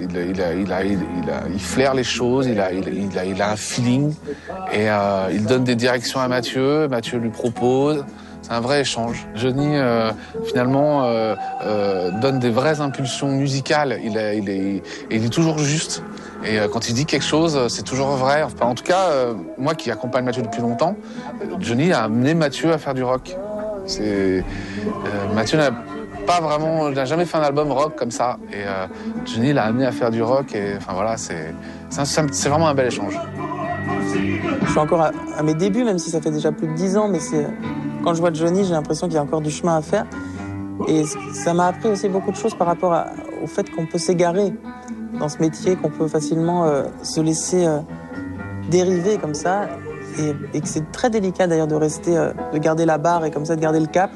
Speaker 12: il flaire les choses, il a un feeling et il donne des directions à Mathieu. Mathieu lui propose. C'est un vrai échange. Johnny, finalement, donne des vraies impulsions musicales. Il est toujours juste. Et quand il dit quelque chose, c'est toujours vrai. Enfin, en tout cas, moi qui accompagne Mathieu depuis longtemps, Johnny a amené Mathieu à faire du rock. Mathieu n'a jamais fait un album rock comme ça. Et Johnny l'a amené à faire du rock. Et enfin voilà, c'est vraiment un bel échange.
Speaker 7: Je suis encore à mes débuts, même si ça fait déjà plus de 10 ans, mais quand je vois Johnny, j'ai l'impression qu'il y a encore du chemin à faire. Et ça m'a appris aussi beaucoup de choses par rapport au fait qu'on peut s'égarer dans ce métier, qu'on peut facilement se laisser dériver comme ça, et que c'est très délicat d'ailleurs de garder la barre et comme ça de garder le cap.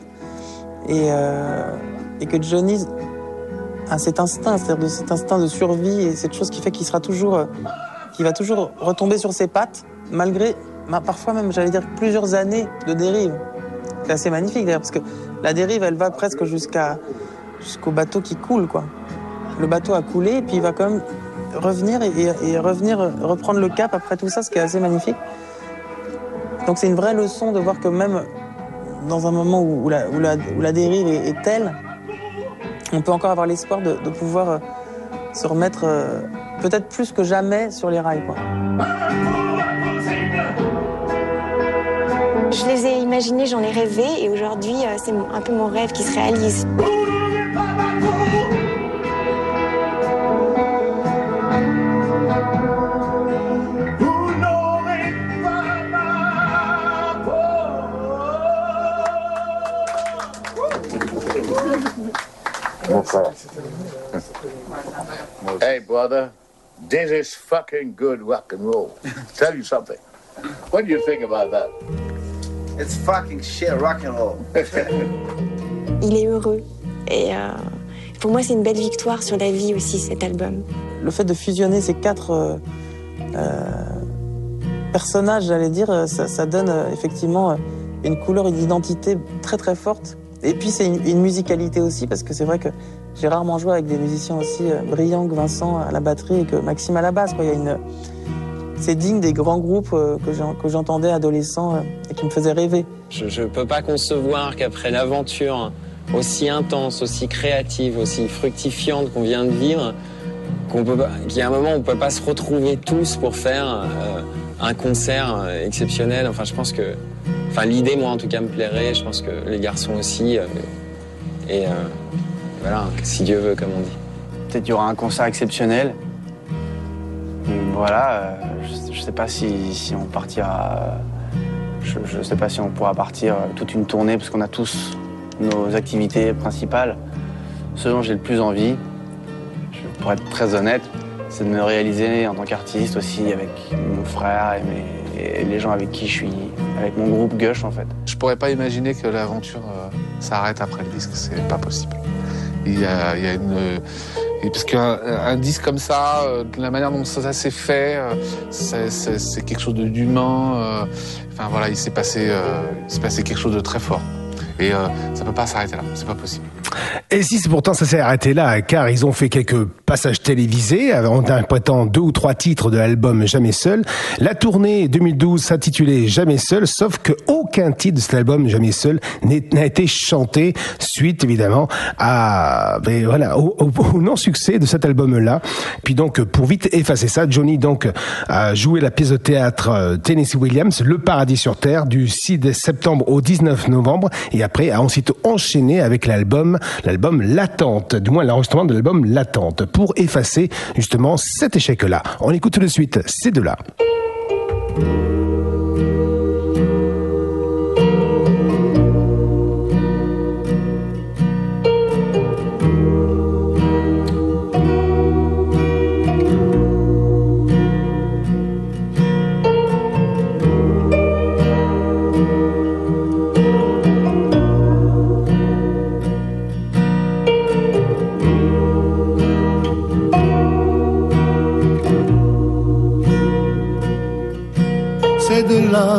Speaker 7: Et que Johnny a cet instinct, c'est-à-dire cet instinct de survie et cette chose qui fait qu'il va toujours retomber sur ses pattes, malgré parfois même, j'allais dire, plusieurs années de dérive. C'est assez magnifique d'ailleurs, parce que la dérive, elle va presque jusqu'au bateau qui coule, quoi. Le bateau a coulé, et puis il va quand même revenir et reprendre le cap après tout ça, ce qui est assez magnifique. Donc c'est une vraie leçon de voir que même dans un moment où la dérive est telle, on peut encore avoir l'espoir de pouvoir se remettre peut-être plus que jamais sur les rails, quoi.
Speaker 9: Je les ai imaginés, j'en ai rêvé, et aujourd'hui, c'est un peu mon rêve qui se réalise.
Speaker 15: Hey, brother, this is fucking good rock and roll. Tell you something. What do you think about that?
Speaker 19: It's fucking shit rock and roll.
Speaker 9: Il est heureux. Et pour moi, c'est une belle victoire sur la vie aussi, cet album.
Speaker 7: Le fait de fusionner ces 4 personnages, j'allais dire, ça donne effectivement une couleur, une identité très très forte. Et puis c'est une musicalité aussi, parce que c'est vrai que j'ai rarement joué avec des musiciens aussi brillants que Vincent à la batterie et que Maxime à la basse, quoi. C'est digne des grands groupes que j'entendais adolescent et qui me faisaient rêver.
Speaker 10: Je peux pas concevoir qu'après l'aventure aussi intense, aussi créative, aussi fructifiante qu'on vient de vivre, qu'il y a un moment où on peut pas se retrouver tous pour faire un concert exceptionnel. Enfin, je pense que... Enfin, l'idée, moi, en tout cas, me plairait. Je pense que les garçons aussi. Voilà, si Dieu veut, comme on dit.
Speaker 11: Peut-être qu'il y aura un concert exceptionnel. Voilà, je sais pas si on partira... Je sais pas si on pourra partir toute une tournée, parce qu'on a tous nos activités principales. Ce dont j'ai le plus envie, pour être très honnête, c'est de me réaliser en tant qu'artiste aussi avec mon frère et les gens avec qui je suis, avec mon groupe Gush en fait.
Speaker 12: Je pourrais pas imaginer que l'aventure s'arrête après le disque, c'est pas possible. Il y a Et parce qu'un disque comme ça, de la manière dont ça s'est fait, c'est quelque chose d'humain. Enfin voilà, il s'est passé quelque chose de très fort. Et ça peut pas s'arrêter là, c'est pas possible.
Speaker 5: Et si pourtant ça s'est arrêté là, car ils ont fait quelques passages télévisés en interprétant 2 ou 3 titres de l'album Jamais Seul. La tournée 2012 s'intitulait Jamais Seul, sauf que aucun titre de cet album Jamais Seul n'a été chanté suite évidemment au non-succès de cet album-là. Puis donc pour vite effacer ça, Johnny donc a joué la pièce de théâtre Tennessee Williams, Le Paradis sur Terre, du 6 septembre au 19 novembre, et après a ensuite enchaîné avec l'album L'Attente, du moins l'enregistrement de l'album L'Attente, pour effacer justement cet échec-là. On écoute tout de suite ces deux-là.
Speaker 3: C'est de là,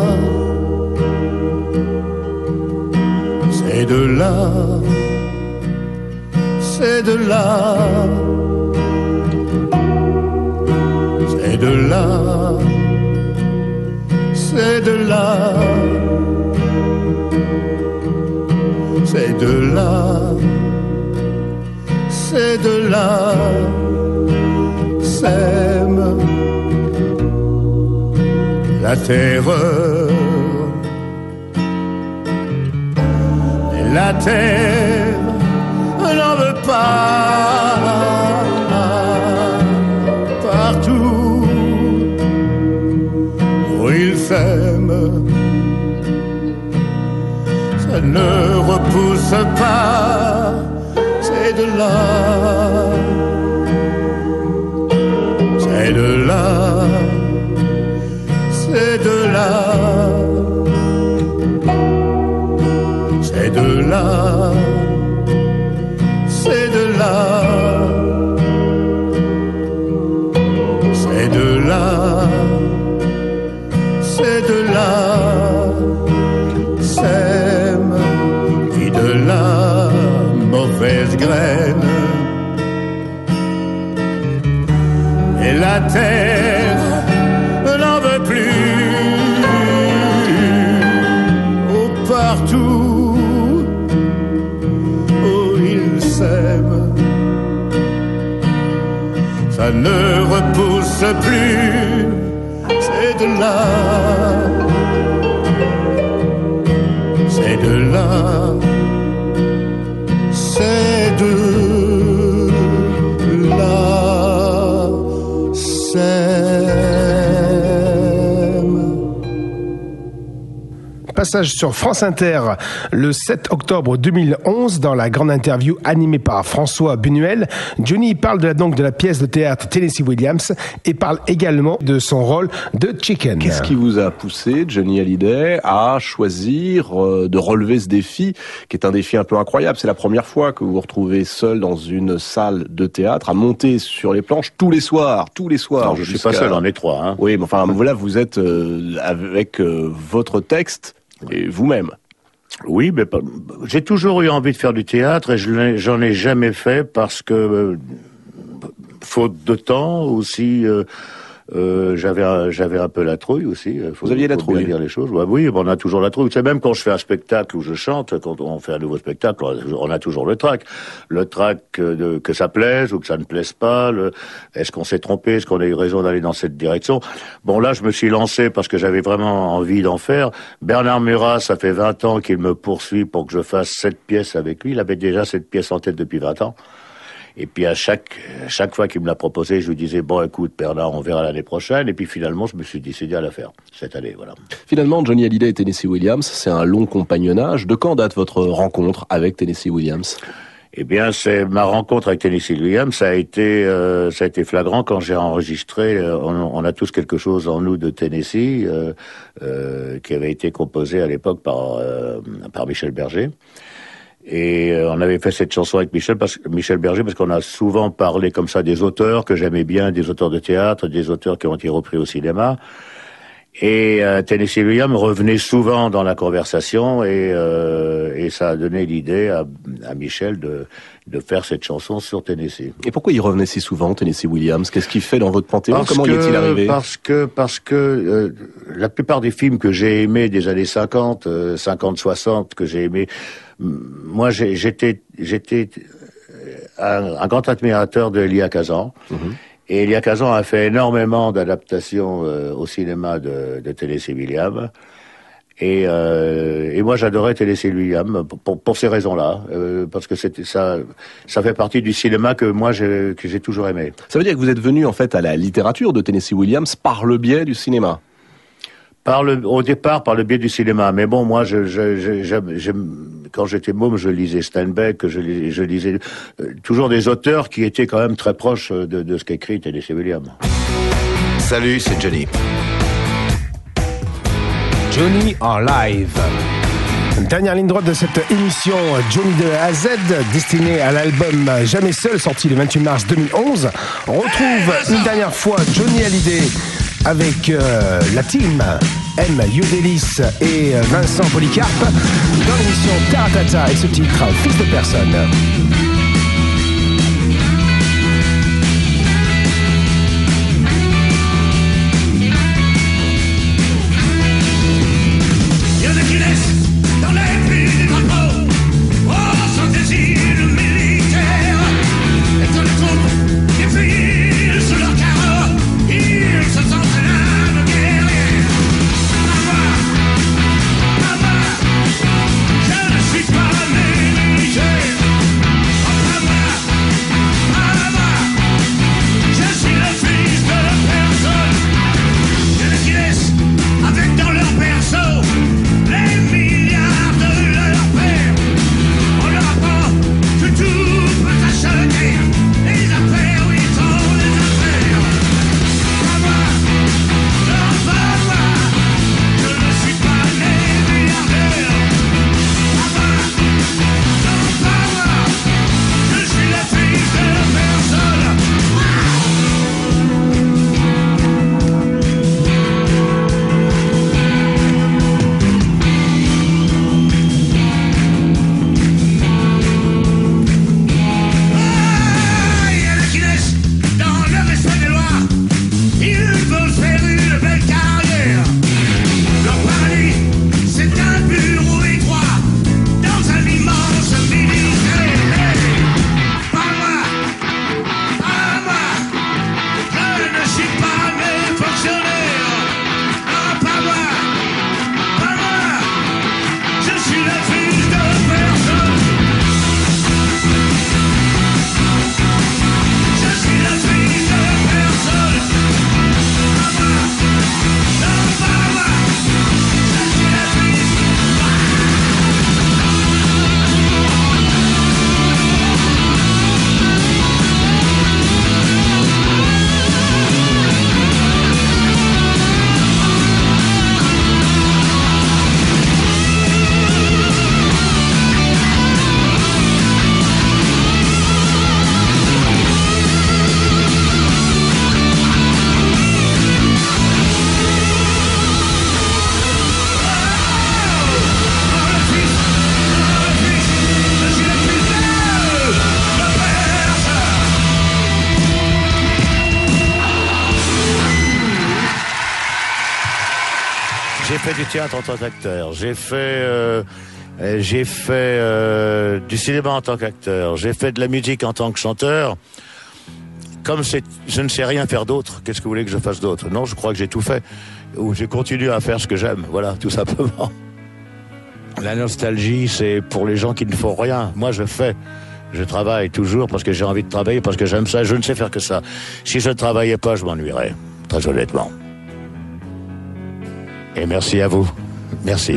Speaker 3: c'est de là, c'est de là, c'est de là, c'est de là, c'est de là, c'est de là, s'aime la terreur, et la terre n'en veut pas. Partout où il s'aime, ça ne repousse pas. C'est de là, c'est de là, c'est de là, c'est de là, c'est de là, c'est de là, c'est de là, sème qui de la mauvaise graine, et la terre n'en veut plus. Oh, partout où ils s'aiment, ça ne repousse plus. C'est de là, c'est de là, c'est de là,
Speaker 5: Passage sur France Inter le 7 octobre 2011 dans la grande interview animée par François Buñuel. Johnny parle de la pièce de théâtre Tennessee Williams et parle également de son rôle de Chicken.
Speaker 20: Qu'est-ce qui vous a poussé, Johnny Hallyday, à choisir de relever ce défi, qui est un défi un peu incroyable? C'est la première fois que vous vous retrouvez seul dans une salle de théâtre, à monter sur les planches tous les soirs.
Speaker 15: Non, je suis pas seul, on est 3. Hein.
Speaker 20: Oui, mais enfin, voilà, vous êtes avec votre texte et vous-même.
Speaker 15: Oui, mais j'ai toujours eu envie de faire du théâtre et j'en ai jamais fait parce que, faute de temps aussi, j'avais un peu la trouille aussi.
Speaker 20: Vous aviez la trouille?
Speaker 15: Bien dire les choses. Ouais, oui, on a toujours la trouille. Tu sais, même quand je fais un spectacle où je chante, quand on fait un nouveau spectacle, on a toujours le trac. Le trac que ça plaise ou que ça ne plaise pas. Est-ce qu'on s'est trompé? Est-ce qu'on a eu raison d'aller dans cette direction? Bon, là, je me suis lancé parce que j'avais vraiment envie d'en faire. Bernard Murat, ça fait 20 ans qu'il me poursuit pour que je fasse cette pièce avec lui. Il avait déjà cette pièce en tête depuis 20 ans. Et puis à chaque fois qu'il me l'a proposé, je lui disais, bon, écoute, Bernard, on verra l'année prochaine. Et puis finalement, je me suis décidé à la faire cette année, voilà.
Speaker 20: Finalement, Johnny Hallyday et Tennessee Williams, c'est un long compagnonnage. De quand date votre rencontre avec Tennessee Williams?
Speaker 15: Eh bien, c'est ma rencontre avec Tennessee Williams. Ça a été flagrant quand j'ai enregistré. On a tous quelque chose en nous de Tennessee, qui avait été composé à l'époque par Michel Berger. Et on avait fait cette chanson avec Michel Berger parce qu'on a souvent parlé comme ça des auteurs que j'aimais bien, des auteurs de théâtre, des auteurs qui ont été repris au cinéma. Et Tennessee Williams revenait souvent dans la conversation et ça a donné l'idée à Michel de faire cette chanson sur Tennessee.
Speaker 20: Et pourquoi il revenait si souvent, Tennessee Williams? Qu'est-ce qu'il fait dans votre panthéon? Comment y est-il arrivé?
Speaker 15: Parce que la plupart des films que j'ai aimés des années 50, 60, que j'ai aimés, moi j'étais un grand admirateur de Elia Kazan. Et Elia Kazan a fait énormément d'adaptations au cinéma de Tennessee Williams. Et moi j'adorais Tennessee Williams pour ces raisons-là, parce que ça fait partie du cinéma que j'ai toujours aimé.
Speaker 20: Ça veut dire que vous êtes venu en fait à la littérature de Tennessee Williams par le biais du cinéma.
Speaker 15: Au départ, par le biais du cinéma. Mais bon, moi, quand j'étais môme, je lisais Steinbeck, je lisais toujours des auteurs qui étaient quand même très proches de ce qu'écrit Tennessee Williams.
Speaker 13: Salut, c'est Johnny.
Speaker 5: Johnny en live. Dernière ligne droite de cette émission Johnny de A à Z, destinée à l'album Jamais Seul, sorti le 28 mars 2011. On retrouve une dernière fois Johnny Hallyday avec la team M. Yodelis et Vincent Polycarpe dans l'émission Taratata et ce titre Fils de personne.
Speaker 15: J'ai fait du théâtre en tant qu'acteur, j'ai fait du cinéma en tant qu'acteur, j'ai fait de la musique en tant que chanteur. Je ne sais rien faire d'autre, qu'est-ce que vous voulez que je fasse d'autre? Non, je crois que j'ai tout fait. Ou j'ai continué à faire ce que j'aime, voilà, tout simplement. La nostalgie, c'est pour les gens qui ne font rien. Moi, je fais. Je travaille toujours parce que j'ai envie de travailler, parce que j'aime ça. Je ne sais faire que ça. Si je ne travaillais pas, je m'ennuierais, très honnêtement. Et merci à vous. Merci.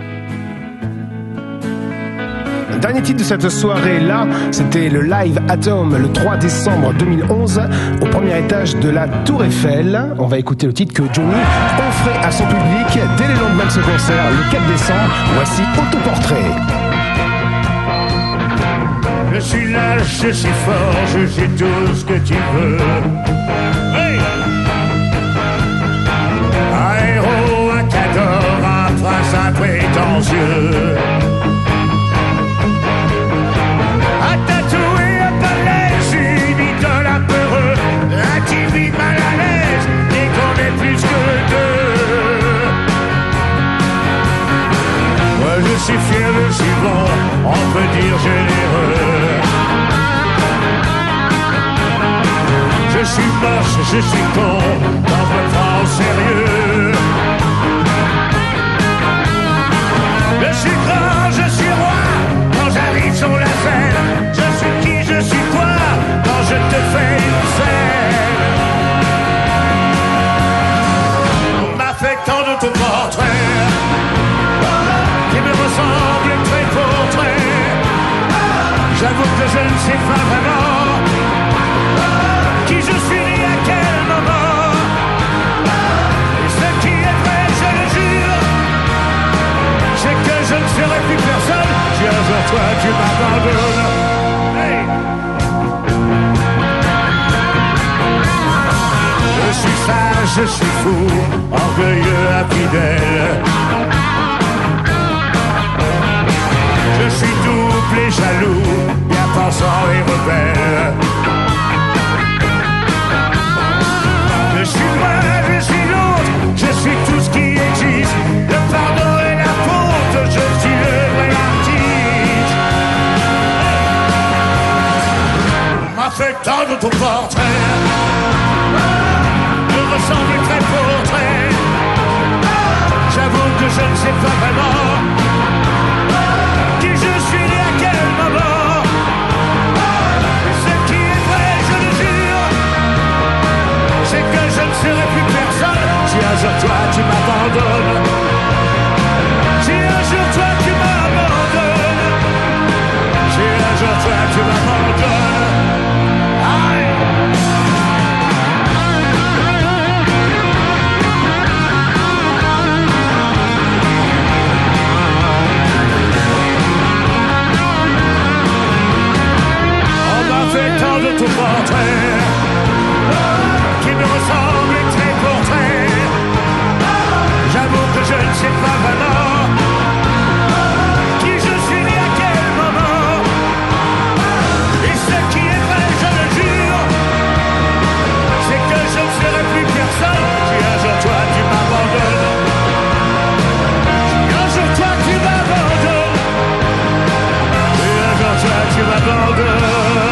Speaker 5: Dernier titre de cette soirée-là, c'était le Live Atom le 3 décembre 2011 au premier étage de la Tour Eiffel. On va écouter le titre que Johnny offrait à son public dès le lendemain de ce concert, le 4 décembre. Voici Autoportrait.
Speaker 1: Je suis là, je suis fort, je suis tout ce que tu veux. Hey! Un héros, un cador, un prince imprétentieux. Un tatoué, un balèze, une idole un peureux, un timide mal à l'aise, et qu'on est plus que deux. Moi je suis fier, je suis bon, on peut dire généreux. Je suis moche, je suis con, quand je me prends au sérieux. Je suis grand, je suis roi, quand j'arrive sur la scène. Je suis qui, je suis quoi, quand je te fais une scène. On m'a fait tant de ton portrait, qui me ressemble trait pour trait. J'avoue que je ne sais pas vraiment qui je suis né à quel moment. Et ce qui est vrai, je le jure, c'est que je ne serai plus personne si un jour toi tu m'abandonnes. Hey! Je suis sage, je suis fou, orgueilleux, infidèle. Je suis double et jaloux, bien pensant et rebelle. Je suis moi, je suis l'autre, je suis tout ce qui existe. Le pardon et la faute, je suis le vrai artiste. On m'a fait tant de ton portrait, me ressemble très pour trait. J'avoue que je ne sais pas vraiment qui je suis né à quel moment. Et ce qui est vrai, je le jure, c'est que je ne serai plus personne si un jour toi tu m'abandonnes. Si un jour toi tu m'abandonnes. Si un jour toi tu m'abandonnes. Aïe! On m'a fait tant de ton portrait qui me ressemble trait pour trait. J'avoue que je ne sais pas vraiment qui je suis né à quel moment. Et ce qui est vrai, je le jure, c'est que je ne serai plus personne si un jour toi tu m'abandonnes. Si un jour toi tu m'abandonnes. Si un jour toi tu m'abandonnes.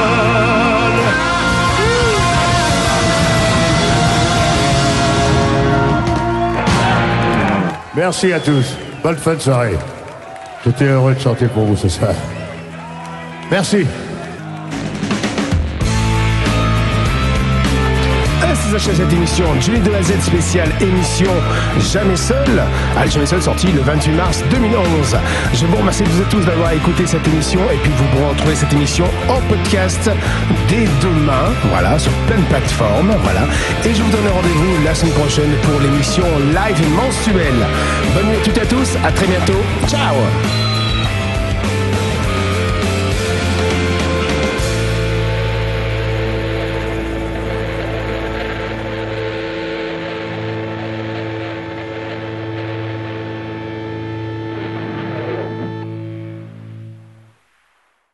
Speaker 1: Merci à tous. Bonne fin de soirée. J'étais heureux de chanter pour vous ce soir. Merci.
Speaker 5: Ainsi s'achève cette émission Johnny de la Z spéciale émission Jamais Seul. Jamais Seul sorti le 28 mars 2011. Je vous remercie tous d'avoir écouté cette émission et puis vous pourrez retrouver cette émission en podcast dès demain, voilà, sur plein de plateformes, voilà. Et je vous donne rendez-vous la semaine prochaine pour l'émission live mensuelle. Bonne nuit à toutes et à tous, à très bientôt. Ciao.